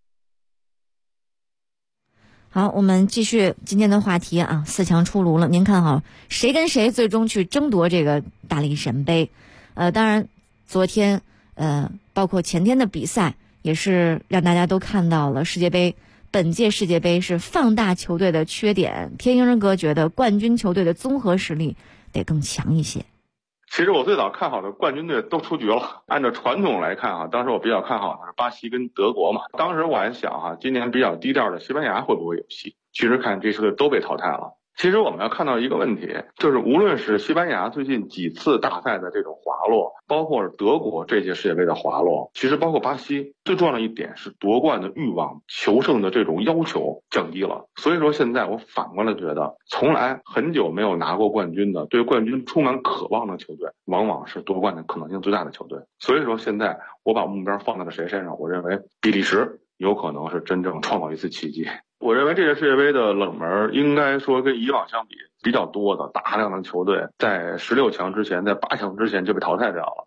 好，我们继续今天的话题啊，4强出炉了，您看好谁跟谁最终去争夺这个大力神杯？当然昨天包括前天的比赛也是让大家都看到了本届世界杯是放大球队的缺点。天鹰人哥觉得冠军球队的综合实力得更强一些。 其实我最早看好的冠军队都出局了。按照传统来看当时我比较看好的是巴西跟德国嘛。当时我还想今年比较低调的西班牙会不会有戏？其实看这支队都被淘汰了。其实我们要看到一个问题，就是无论是西班牙最近几次大赛的这种滑落，包括德国这届世界杯的滑落，其实包括巴西，最重要的一点是夺冠的欲望、求胜的这种要求降低了。所以说现在我反过来觉得，从来很久没有拿过冠军的，对冠军充满渴望的球队，往往是夺冠的可能性最大的球队。所以说现在我把目标放在了谁身上？我认为比利时有可能是真正创造一次奇迹。我认为这届世界杯的冷门应该说跟以往相比比较多的大量的球队在16强之前，在8强之前就被淘汰掉了。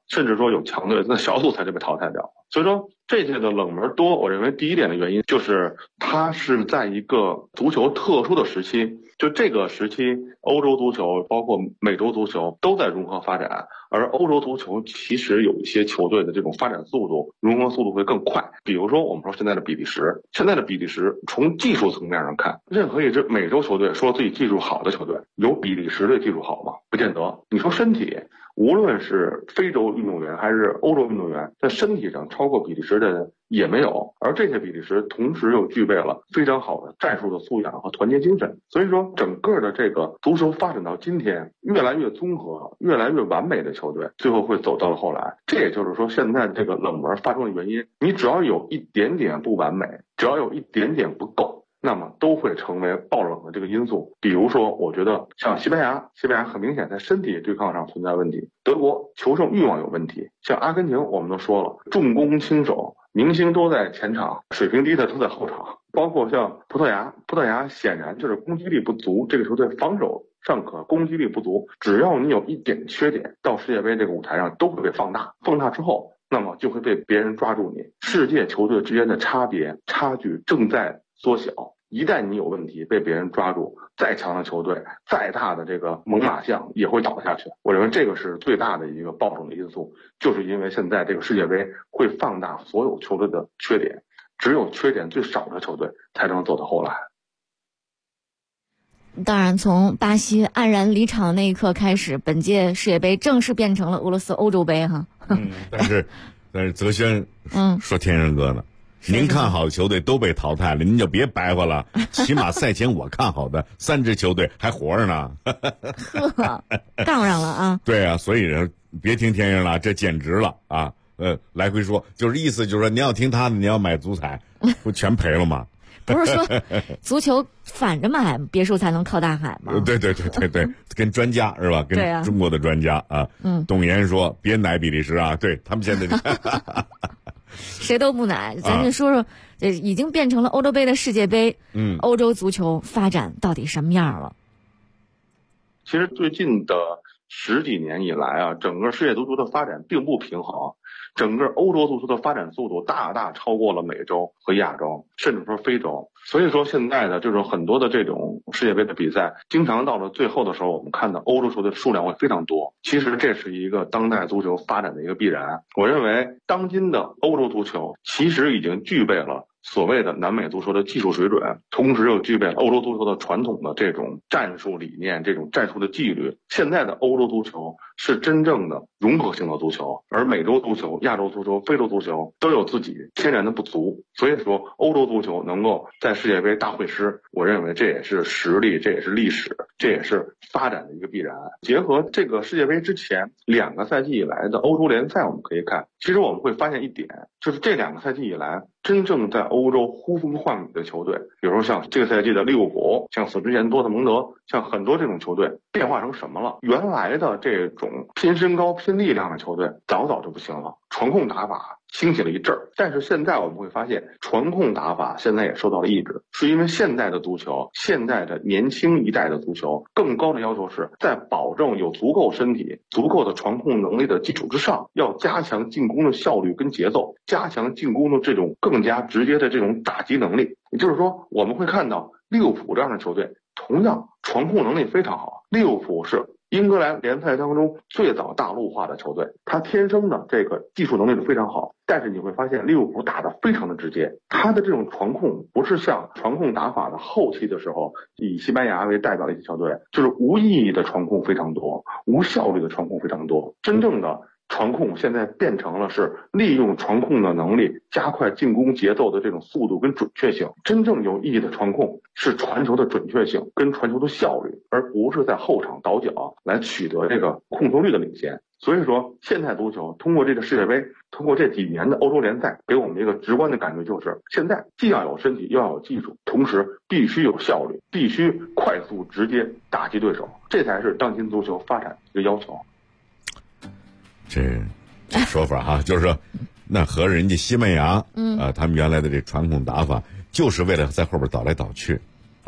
甚至说有强队在小组赛就被淘汰掉。所以说这届的冷门多，我认为第一点的原因就是它是在一个足球特殊的时期，就这个时期欧洲足球包括美洲足球都在融合发展，而欧洲足球其实有一些球队的这种发展速度融合速度会更快。比如说我们说现在的比利时，从技术层面上看，任何一支美洲球队说自己技术好的球队有比利时队技术好吗？不见得。你说身体，无论是非洲运动员还是欧洲运动员，在身体上超过比利时的人也没有，而这些比利时同时又具备了非常好的战术的素养和团结精神。所以说整个的这个足球发展到今天，越来越综合越来越完美的球队最后会走到了后来。这也就是说现在这个冷门发生的原因，你只要有一点点不完美，只要有一点点不够，那么都会成为爆冷的这个因素。比如说我觉得像西班牙很明显在身体对抗上存在问题，德国求胜欲望有问题，像阿根廷我们都说了重攻轻守，明星都在前场，水平低的都在后场。包括像葡萄牙显然就是攻击力不足，这个球队防守尚可，攻击力不足，只要你有一点缺点，到世界杯这个舞台上都会被放大之后，那么就会被别人抓住你。世界球队之间的差距正在缩小，一旦你有问题被别人抓住，再强的球队再大的这个猛犸象也会倒下去。我认为这个是最大的一个爆冷的因素，就是因为现在这个世界杯会放大所有球队的缺点，只有缺点最少的球队才能走到后来。 当然从巴西黯然离场那一刻开始，本届世界杯正式变成了俄罗斯欧洲杯哈。 但是泽轩说天人哥呢，您看好的球队都被淘汰了，您就别白话了，起码赛前我看好的3支球队还活着呢。 杠上了啊。 对啊，所以人别听天人了，这简直了啊。来回说就是意思就是说你要听他的，你要买足彩不全赔了吗？ 不是说足球反着买，别墅才能靠大海吗？ 对，跟专家是吧？跟中国的专家啊，董岩说别奶比利时啊，对他们现在谁都不奶。咱就说说，已经变成了欧洲杯的世界杯，欧洲足球发展到底什么样了？ 其实最近的10几年以来啊，整个世界足球的发展并不平衡。整个欧洲足球的发展速度大大超过了美洲和亚洲，甚至说非洲。所以说现在的这种很多的这种世界杯的比赛，经常到了最后的时候，我们看到欧洲球队的数量会非常多。其实这是一个当代足球发展的一个必然。我认为当今的欧洲足球其实已经具备了所谓的南美足球的技术水准，同时又具备了欧洲足球的传统的这种战术理念，这种战术的纪律。现在的欧洲足球是真正的融合性的足球，而美洲足球、亚洲足球、非洲足球都有自己天然的不足。所以说欧洲足球能够在世界杯大会师，我认为这也是实力，这也是历史，这也是发展的一个必然。结合这个世界杯之前2个赛季以来的欧洲联赛，我们可以看，其实我们会发现一点，就是这2个赛季以来真正在欧洲呼风唤雨的球队，比如说像这个赛季的利物浦，像死之前多特蒙德，像很多这种球队变化成什么了？原来的这种拼身高拼力量的球队早就不行了，传控打法兴起了一阵儿，但是现在我们会发现传控打法现在也受到了抑制，是因为现在的足球，现在的年轻一代的足球更高的要求是在保证有足够身体、足够的传控能力的基础之上，要加强进攻的效率跟节奏，加强进攻的这种更加直接的这种打击能力。也就是说我们会看到利物浦这样的球队同样传控能力非常好，利物浦是英格兰联赛当中最早大陆化的球队，他天生的这个技术能力是非常好，但是你会发现利物浦打得非常的直接，他的这种传控不是像传控打法的后期的时候，以西班牙为代表的一些球队，就是无意义的传控非常多，无效率的传控非常多。真正的传控现在变成了是利用传控的能力加快进攻节奏的这种速度跟准确性。真正有意义的传控是传球的准确性跟传球的效率，而不是在后场倒脚来取得这个控球率的领先。所以说现代足球通过这个世界杯，通过这几年的欧洲联赛，给我们一个直观的感觉，就是现在既要有身体又要有技术，同时必须有效率，必须快速直接打击对手，这才是当今足球发展的一个要求。 这说法哈，就是说，那和人家西班牙，他们原来的这传控打法，就是为了在后边倒来倒去，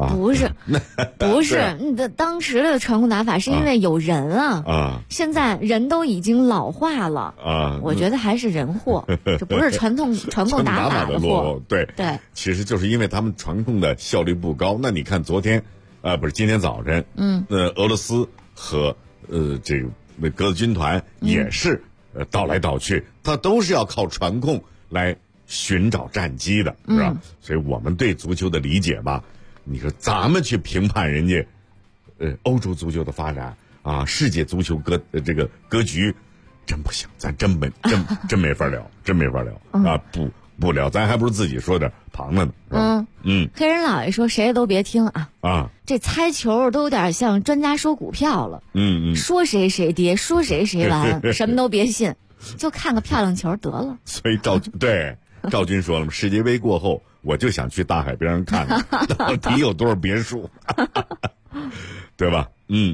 不是，不是，你的当时的传控打法是因为有人啊，现在人都已经老化了啊，我觉得还是人祸，这不是传控打法的祸， 对，其实就是因为他们传控的效率不高。那你看昨天，不是今天早晨，俄罗斯和这个格子军团也是倒来倒去，他都是要靠传控来寻找战机的，是吧？所以我们对足球的理解吧。你说咱们去评判人家，欧洲足球的发展啊，世界足球这个格局，真不行，咱真没法聊，真没法聊啊！不聊，咱还不如自己说点旁的呢。 黑人老爷说谁都别听啊！这猜球都有点像专家说股票了。说谁跌，说谁完，什么都别信，就看个漂亮球得了。 所以赵军说了嘛，世界杯过后，我就想去大海边上看看，到底有多少别墅，对吧？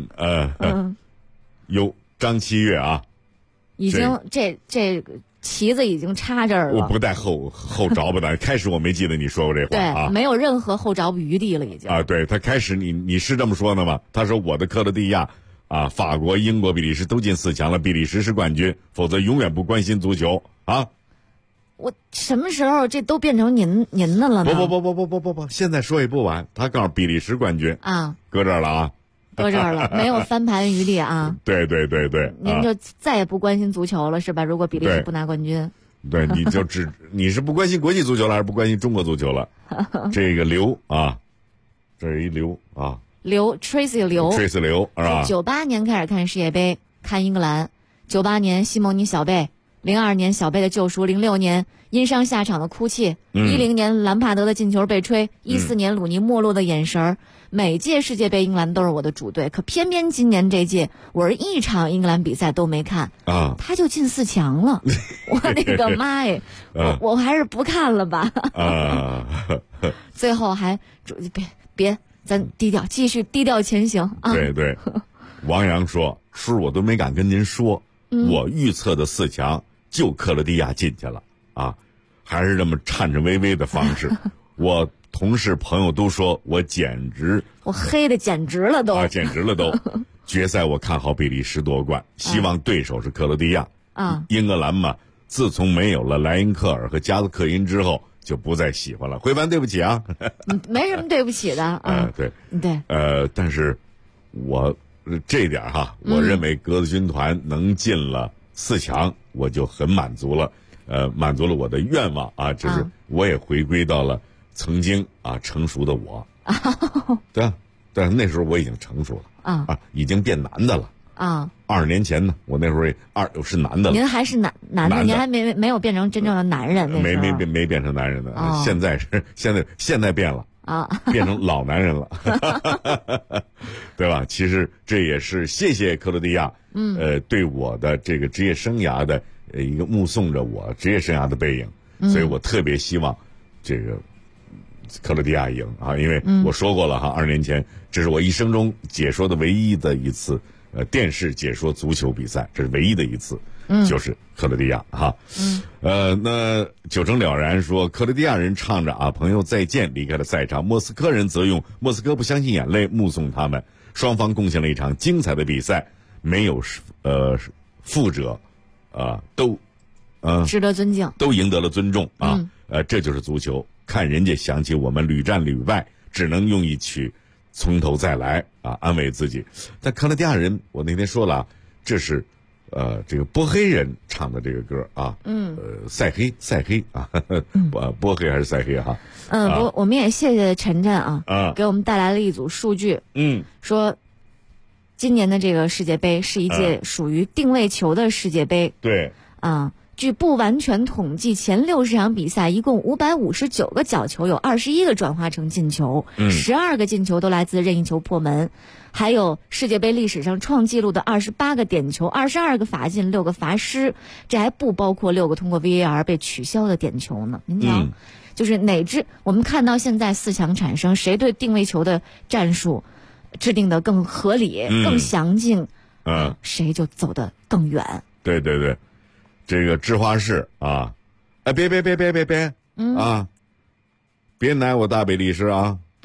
有张七月啊， 已经这旗子已经插这儿了。 我不带后着吧的，开始我没记得你说过这话啊， 没有任何后着余地了，已经对他开始你是这么说的吗？他说我的克罗地亚啊，法国、英国、比利时都进4强了，比利时是冠军，否则永远不关心足球啊。 我什么时候这都变成您的了呢？ 不，现在说也不晚。他告诉比利时冠军啊，搁这儿了啊， 搁这儿了，没有翻盘余地啊。 对， 您就再也不关心足球了是吧？如果比利时不拿冠军， 对，你是不关心国际足球了，还是不关心中国足球了？这个刘啊，这是一刘啊， Tracy 刘是吧 ？98年开始看世界杯，看英格兰，98年西蒙尼小贝。02年小贝的救赎，06年因伤下场的哭泣，10年兰帕德的进球被吹，14年鲁尼没落的眼神儿。每届世界杯英格兰都是我的主队，可偏偏今年这届我是一场英格兰比赛都没看啊，他就进4强了，我那个妈耶，我还是不看了吧最后还别咱低调，继续低调前行啊。 对，王阳说叔我都没敢跟您说，我预测的4强就克罗地亚进去了啊，还是这么颤颤巍巍的方式。我同事朋友都说我黑的简直了都简直了都。决赛我看好比利时夺冠，希望对手是克罗地亚啊。英格兰嘛，自从没有了莱因克尔和加斯克因之后，就不再喜欢了。辉凡，对不起啊。 没什么对不起的啊。 对，但是我这点我认为格子军团能进了4强，我就很满足了，满足了我的愿望啊，就是我也回归到了曾经成熟的我。对啊，但是那时候我已经成熟了已经变男的了啊。20年前呢，我那时候是男的了。 您还是男的，您还没有变成真正的男人， 没变成男人的，现在变了。变成老男人了，对吧？其实这也是谢谢克罗地亚，对我的这个职业生涯的一个目送着我职业生涯的背影，所以我特别希望这个克罗地亚赢啊，因为我说过了20年前，这是我一生中解说的唯一的一次电视解说足球比赛，这是唯一的一次。就是克罗地亚哈，那九成了然说，克罗地亚人唱着朋友再见离开了赛场，莫斯科人则用莫斯科不相信眼泪目送他们，双方贡献了一场精彩的比赛，没有负者都值得尊敬， 都赢得了尊重这就是足球，看人家想起我们屡战屡败，只能用一曲从头再来安慰自己。但克罗地亚人，我那天说了这是这个波黑人唱的这个歌塞黑波黑还是塞黑哈？ 我们也谢谢陈晨给我们带来了一组数据，说今年的这个世界杯是一届属于定位球的世界杯， 对据不完全统计，前60场比赛一共559个角球，有21个转化成进球，12个进球都来自任意球破门，还有世界杯历史上创纪录的28个点球，22个罚进，6个罚失，这还不包括6个通过 VAR 被取消的点球呢。您瞧，就是哪支我们看到现在4强产生，谁对定位球的战术制定的更合理、更详尽，谁就走得更远。 对。这个芝华士别别奶我大比利时别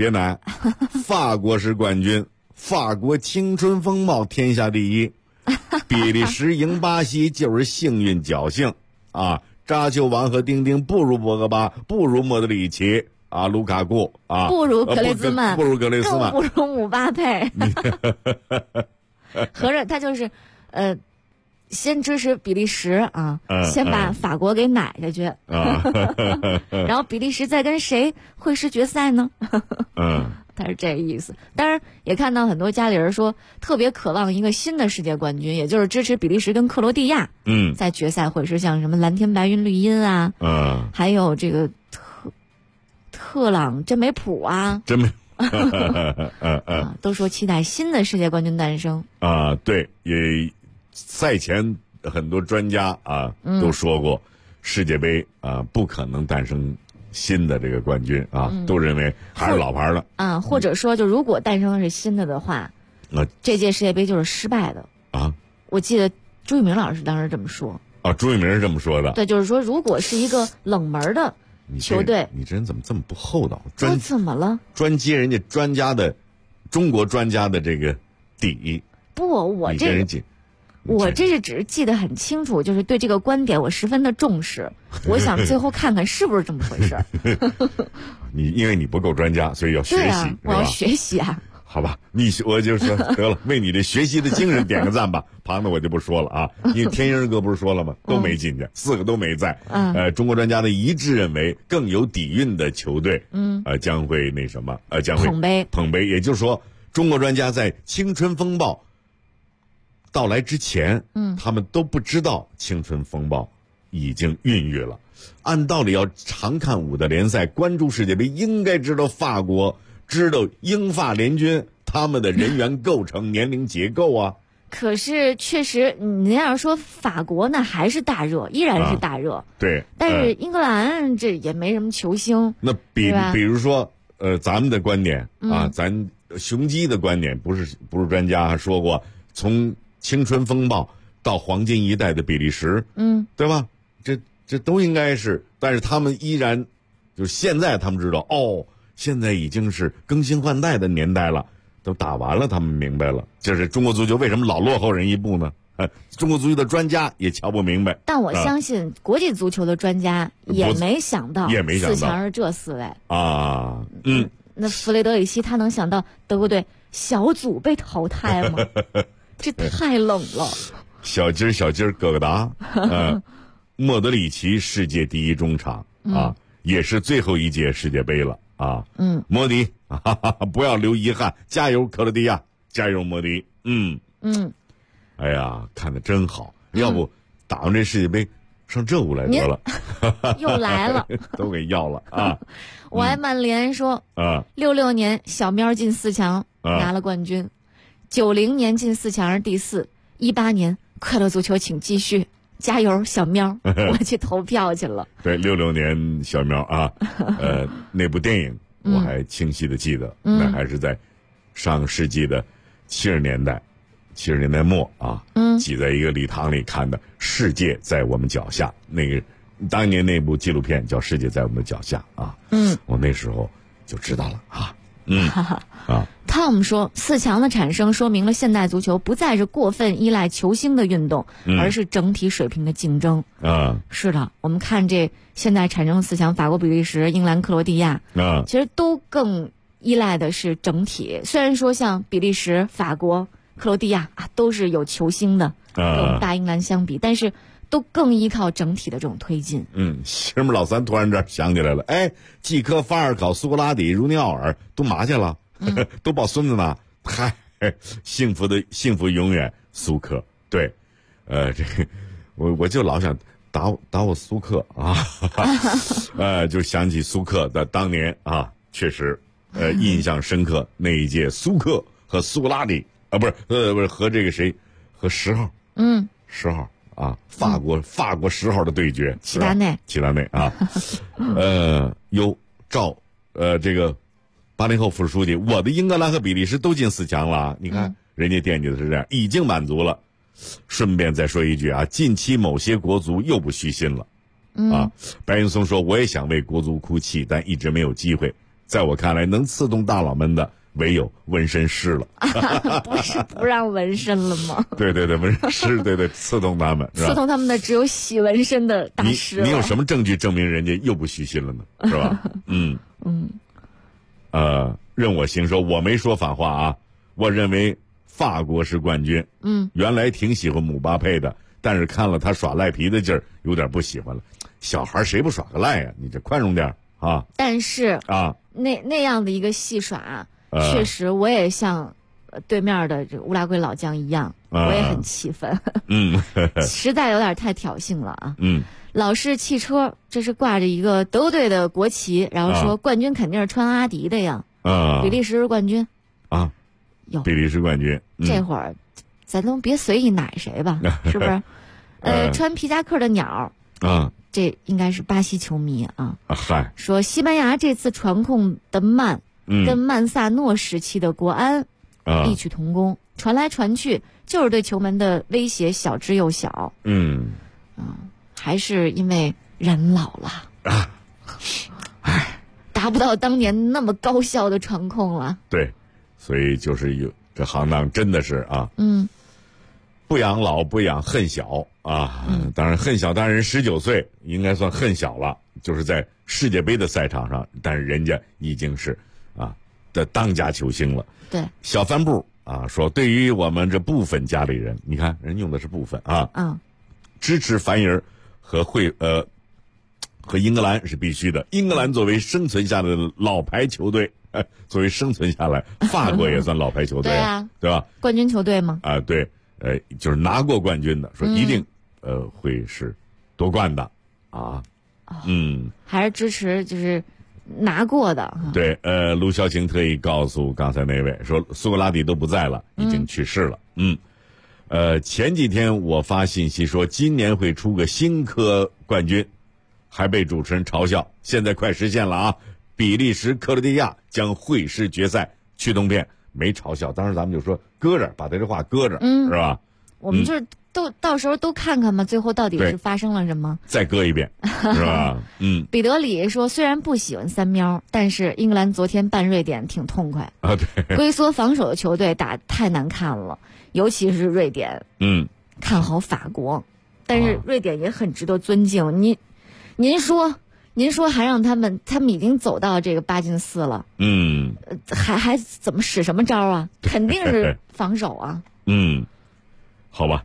别难，法国是冠军，法国青春风暴天下第一，比利时赢巴西就是幸运侥幸啊！扎球王和丁丁不如博格巴，不如莫德里奇啊，卢卡库啊， 不如格雷兹曼， 不如格雷兹曼， 更不如姆巴佩。合着他就是先支持比利时啊，先把法国给奶下去，然后比利时再跟谁会师决赛呢？他是这意思。当然也看到很多家里人说特别渴望一个新的世界冠军，也就是支持比利时跟克罗地亚在决赛会师，像什么蓝天白云绿茵啊，还有这个特朗真没谱啊， 真没都说期待新的世界冠军诞生啊。对，也赛前很多专家啊都说过，世界杯啊不可能诞生新的这个冠军啊，都认为还是老牌的啊，或者说就如果诞生的是新的的话，这届世界杯就是失败的啊。 我记得朱一鸣老师当时这么说啊，朱一鸣是这么说的。 对，就是说如果是一个冷门的球队， 你这人怎么这么不厚道？ 我怎么了？ 专接人家专家的中国专家的这个底。 不，我这是只是记得很清楚，就是对这个观点我十分的重视。我想最后看看是不是这么回事。 因为你不够专家，所以要学习。 我要学习啊。 好吧，我就说得了，为你的学习的精神点个赞吧。旁的我就不说了啊，因为天鹰哥不是说了吗？都没进去，4个都没在。中国专家的一致认为，更有底蕴的球队，将会那什么，将会捧杯。也就是说，中国专家在青春风暴到来之前，他们都不知道青春风暴已经孕育了。按道理要常看5的联赛，关注世界杯，应该知道法国。知道英法联军他们的人员构成、年龄结构啊。 可是确实，你要说法国呢，还是大热，依然是大热。 对。 但是英格兰这也没什么球星。 那比如说，咱们的观点啊，咱雄鸡的观点，不是专家还说过，从青春风暴到黄金一代的比利时，对吧？这都应该是，但是他们依然，就是现在他们知道现在已经是更新换代的年代了，都打完了，他们明白了，就是中国足球为什么老落后人一步呢？中国足球的专家也瞧不明白。 但我相信国际足球的专家也没想到4强是这4位啊。 那弗雷德里希他能想到德国队小组被淘汰吗？这太冷了。 小鸡儿疙疙瘩。莫德里奇世界第一中场啊。也是最后一届世界杯了啊！莫迪，不要留遗憾，加油克罗地亚，加油莫迪！哎呀，看得真好，要不打完这世界杯上这屋来得了。 又来了， 都给要了啊！ 我爱曼联说，66年小喵进4强拿了冠军，90年进4强是第4，18年快乐足球请继续。加油，小喵！我去投票去了。 对，66年小喵啊，那部电影我还清晰的记得，那还是在上个世纪的70年代末啊，挤在一个礼堂里看的《世界在我们脚下》。那个当年那部纪录片叫《世界在我们的脚下》啊，我那时候就知道了啊。 Tom 说，4强的产生说明了现代足球不再是过分依赖球星的运动，而是整体水平的竞争。是的，我们看这现在产生4强，法国、比利时、英格兰、克罗地亚，其实都更依赖的是整体。虽然说像比利时、法国、克罗地亚都是有球星的，跟我们大英格兰相比，但是都更依靠整体的这种推进。 西门老三突然这想起来了，季科、法尔考、苏格拉底、茹尼奥尔都嘛去了？都抱孙子呢。嗨，幸福永远苏克。对，这我就老想打我苏克啊，就想起苏克的当年啊，确实印象深刻。那一届苏克和苏格拉底啊，不是和这个谁和10号，10号啊，法国10号的对决， 齐达内啊，这个80后副书记，我的英格兰和比利时都进4强了，你看人家惦记的是这样，已经满足了。顺便再说一句啊，近期某些国足又不虚心了。白云松说，我也想为国足哭泣，但一直没有机会。 在我看来，能刺痛大佬们的唯有纹身师了。 不是不让纹身了吗？ 对，纹身师对，刺痛他们， 刺痛他们的只有洗纹身的大师。 你有什么证据证明人家又不虚心了呢？是吧？任我行说，我没说反话啊。我认为法国是冠军。原来挺喜欢姆巴佩的，但是看了他耍赖皮的劲儿，有点不喜欢了。小孩谁不耍个赖呀？你这宽容点啊！ 但是啊， 那样的一个戏耍，确实我也像对面的这乌拉圭老将一样，我也很气愤。实在有点太挑衅了啊。老式汽车这是挂着一个德国队的国旗，然后说冠军肯定是穿阿迪的呀。比利时是冠军啊，比利时冠军。 这会儿咱都别随意奶谁吧，是不是？穿皮夹克的鸟这应该是巴西球迷啊。 嗨， 说西班牙这次传控的慢，跟曼萨诺时期的国安异曲同工，传来传去就是对球门的威胁小之又小。还是因为人老了达不到当年那么高效的传控了。 对，所以就是有这行当真的是啊，不养老不养恨小啊。当然恨小，当然人19岁应该算恨小了，就是在世界杯的赛场上，但是人家已经是的当家球星了。 对， 小帆布说，对于我们这部分家里人，你看人用的是部分支持凡尔和英格兰是必须的。英格兰作为生存下来的老牌球队，作为生存下来，法国也算老牌球队对吧？ 冠军球队吗？ 对，就是拿过冠军的，说一定会是夺冠的还是支持就是拿过的。 对，卢潇晴特意告诉刚才那位说，苏格拉底都不在了，已经去世了。前几天我发信息说今年会出个新科冠军，还被主持人嘲笑。现在快实现了啊！比利时、克罗地亚将会师决赛，驱动片没嘲笑，当时咱们就说搁着，把他这话搁着，是吧？ 我们就是到时候都看看嘛，最后到底是发生了什么， 再搁一遍，是吧？ 彼得里说，虽然不喜欢三喵，但是英格兰昨天办瑞典挺痛快对， 龟缩防守的球队打太难看了，尤其是瑞典。看好法国，但是瑞典也很值得尊敬。您说还让他们已经走到这个8进4了，还怎么使什么招啊？肯定是防守啊。 好吧，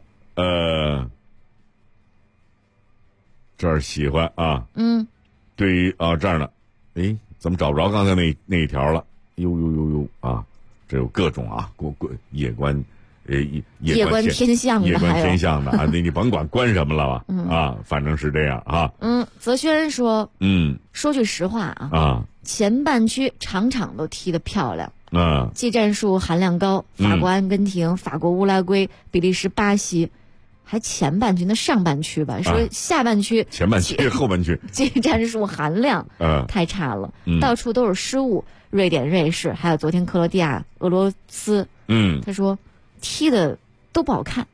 这儿喜欢啊。对于这儿呢，怎么找不着刚才那一条了？呦这有各种夜观。 夜观天象的， 夜观天象的你甭管观什么了吧，反正是这样啊。 泽轩说，说句实话前半区场场都踢得漂亮，技战术含量高，法国、阿根廷、法国、乌拉圭、比利时、巴西，还前半区那上半区吧，说下半区、 前半区、后半区技战术含量太差了，到处都是失误。瑞典、瑞士，还有昨天克罗地亚、俄罗斯，他说。踢的都不好看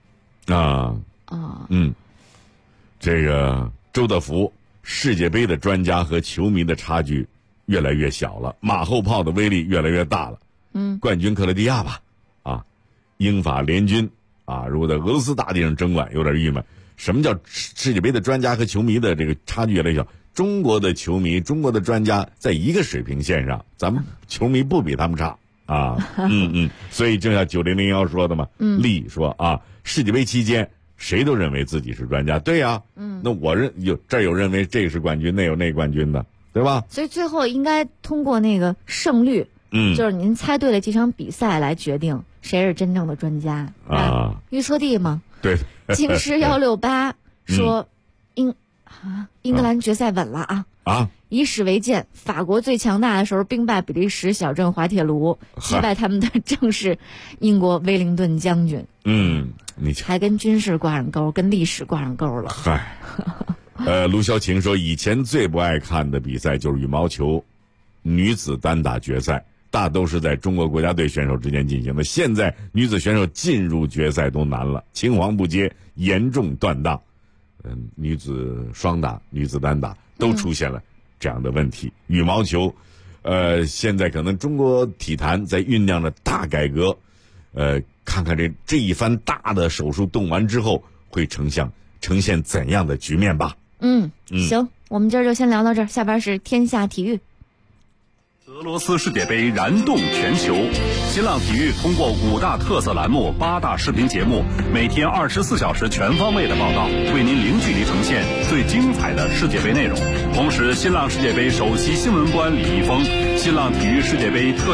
这个周德福，世界杯的专家和球迷的差距越来越小了，马后炮的威力越来越大了。冠军克罗地亚吧，英法联军如果在俄罗斯大地上争冠，有点郁闷。什么叫世界杯的专家和球迷的这个差距越来越小？中国的球迷、中国的专家在一个水平线上，咱们球迷不比他们差。所以正像9001说的嘛，力说世界杯期间谁都认为自己是专家，对呀，那我这有认为这是冠军，那有那冠军的，对吧？ 所以最后应该通过那个胜率，就是您猜对了几场比赛来决定谁是真正的专家预测帝嘛。 对， 京师168说英格兰决赛稳了以史为鉴，法国最强大的时候兵败比利时小镇滑铁卢，击败他们的正是英国威灵顿将军。 你还跟军事挂上钩，跟历史挂上钩了。 嗨，卢潇晴说，以前最不爱看的比赛就是羽毛球女子单打决赛，大都是在中国国家队选手之间进行的。现在女子选手进入决赛都难了，青黄不接，严重断档。女子双打、女子单打都出现了这样的问题。羽毛球， 现在可能中国体坛在酝酿着大改革，看看这一番大的手术动完之后会呈现怎样的局面吧。 行，我们今儿就先聊到这儿，下边是天下体育。 俄罗斯世界杯燃动全球，新浪体育通过5大特色栏目、8大视频节目，每天24小时全方位的报道，为您零距离呈现最精彩的世界杯内容。同时，新浪世界杯首席新闻官李易峰、新浪体育世界杯特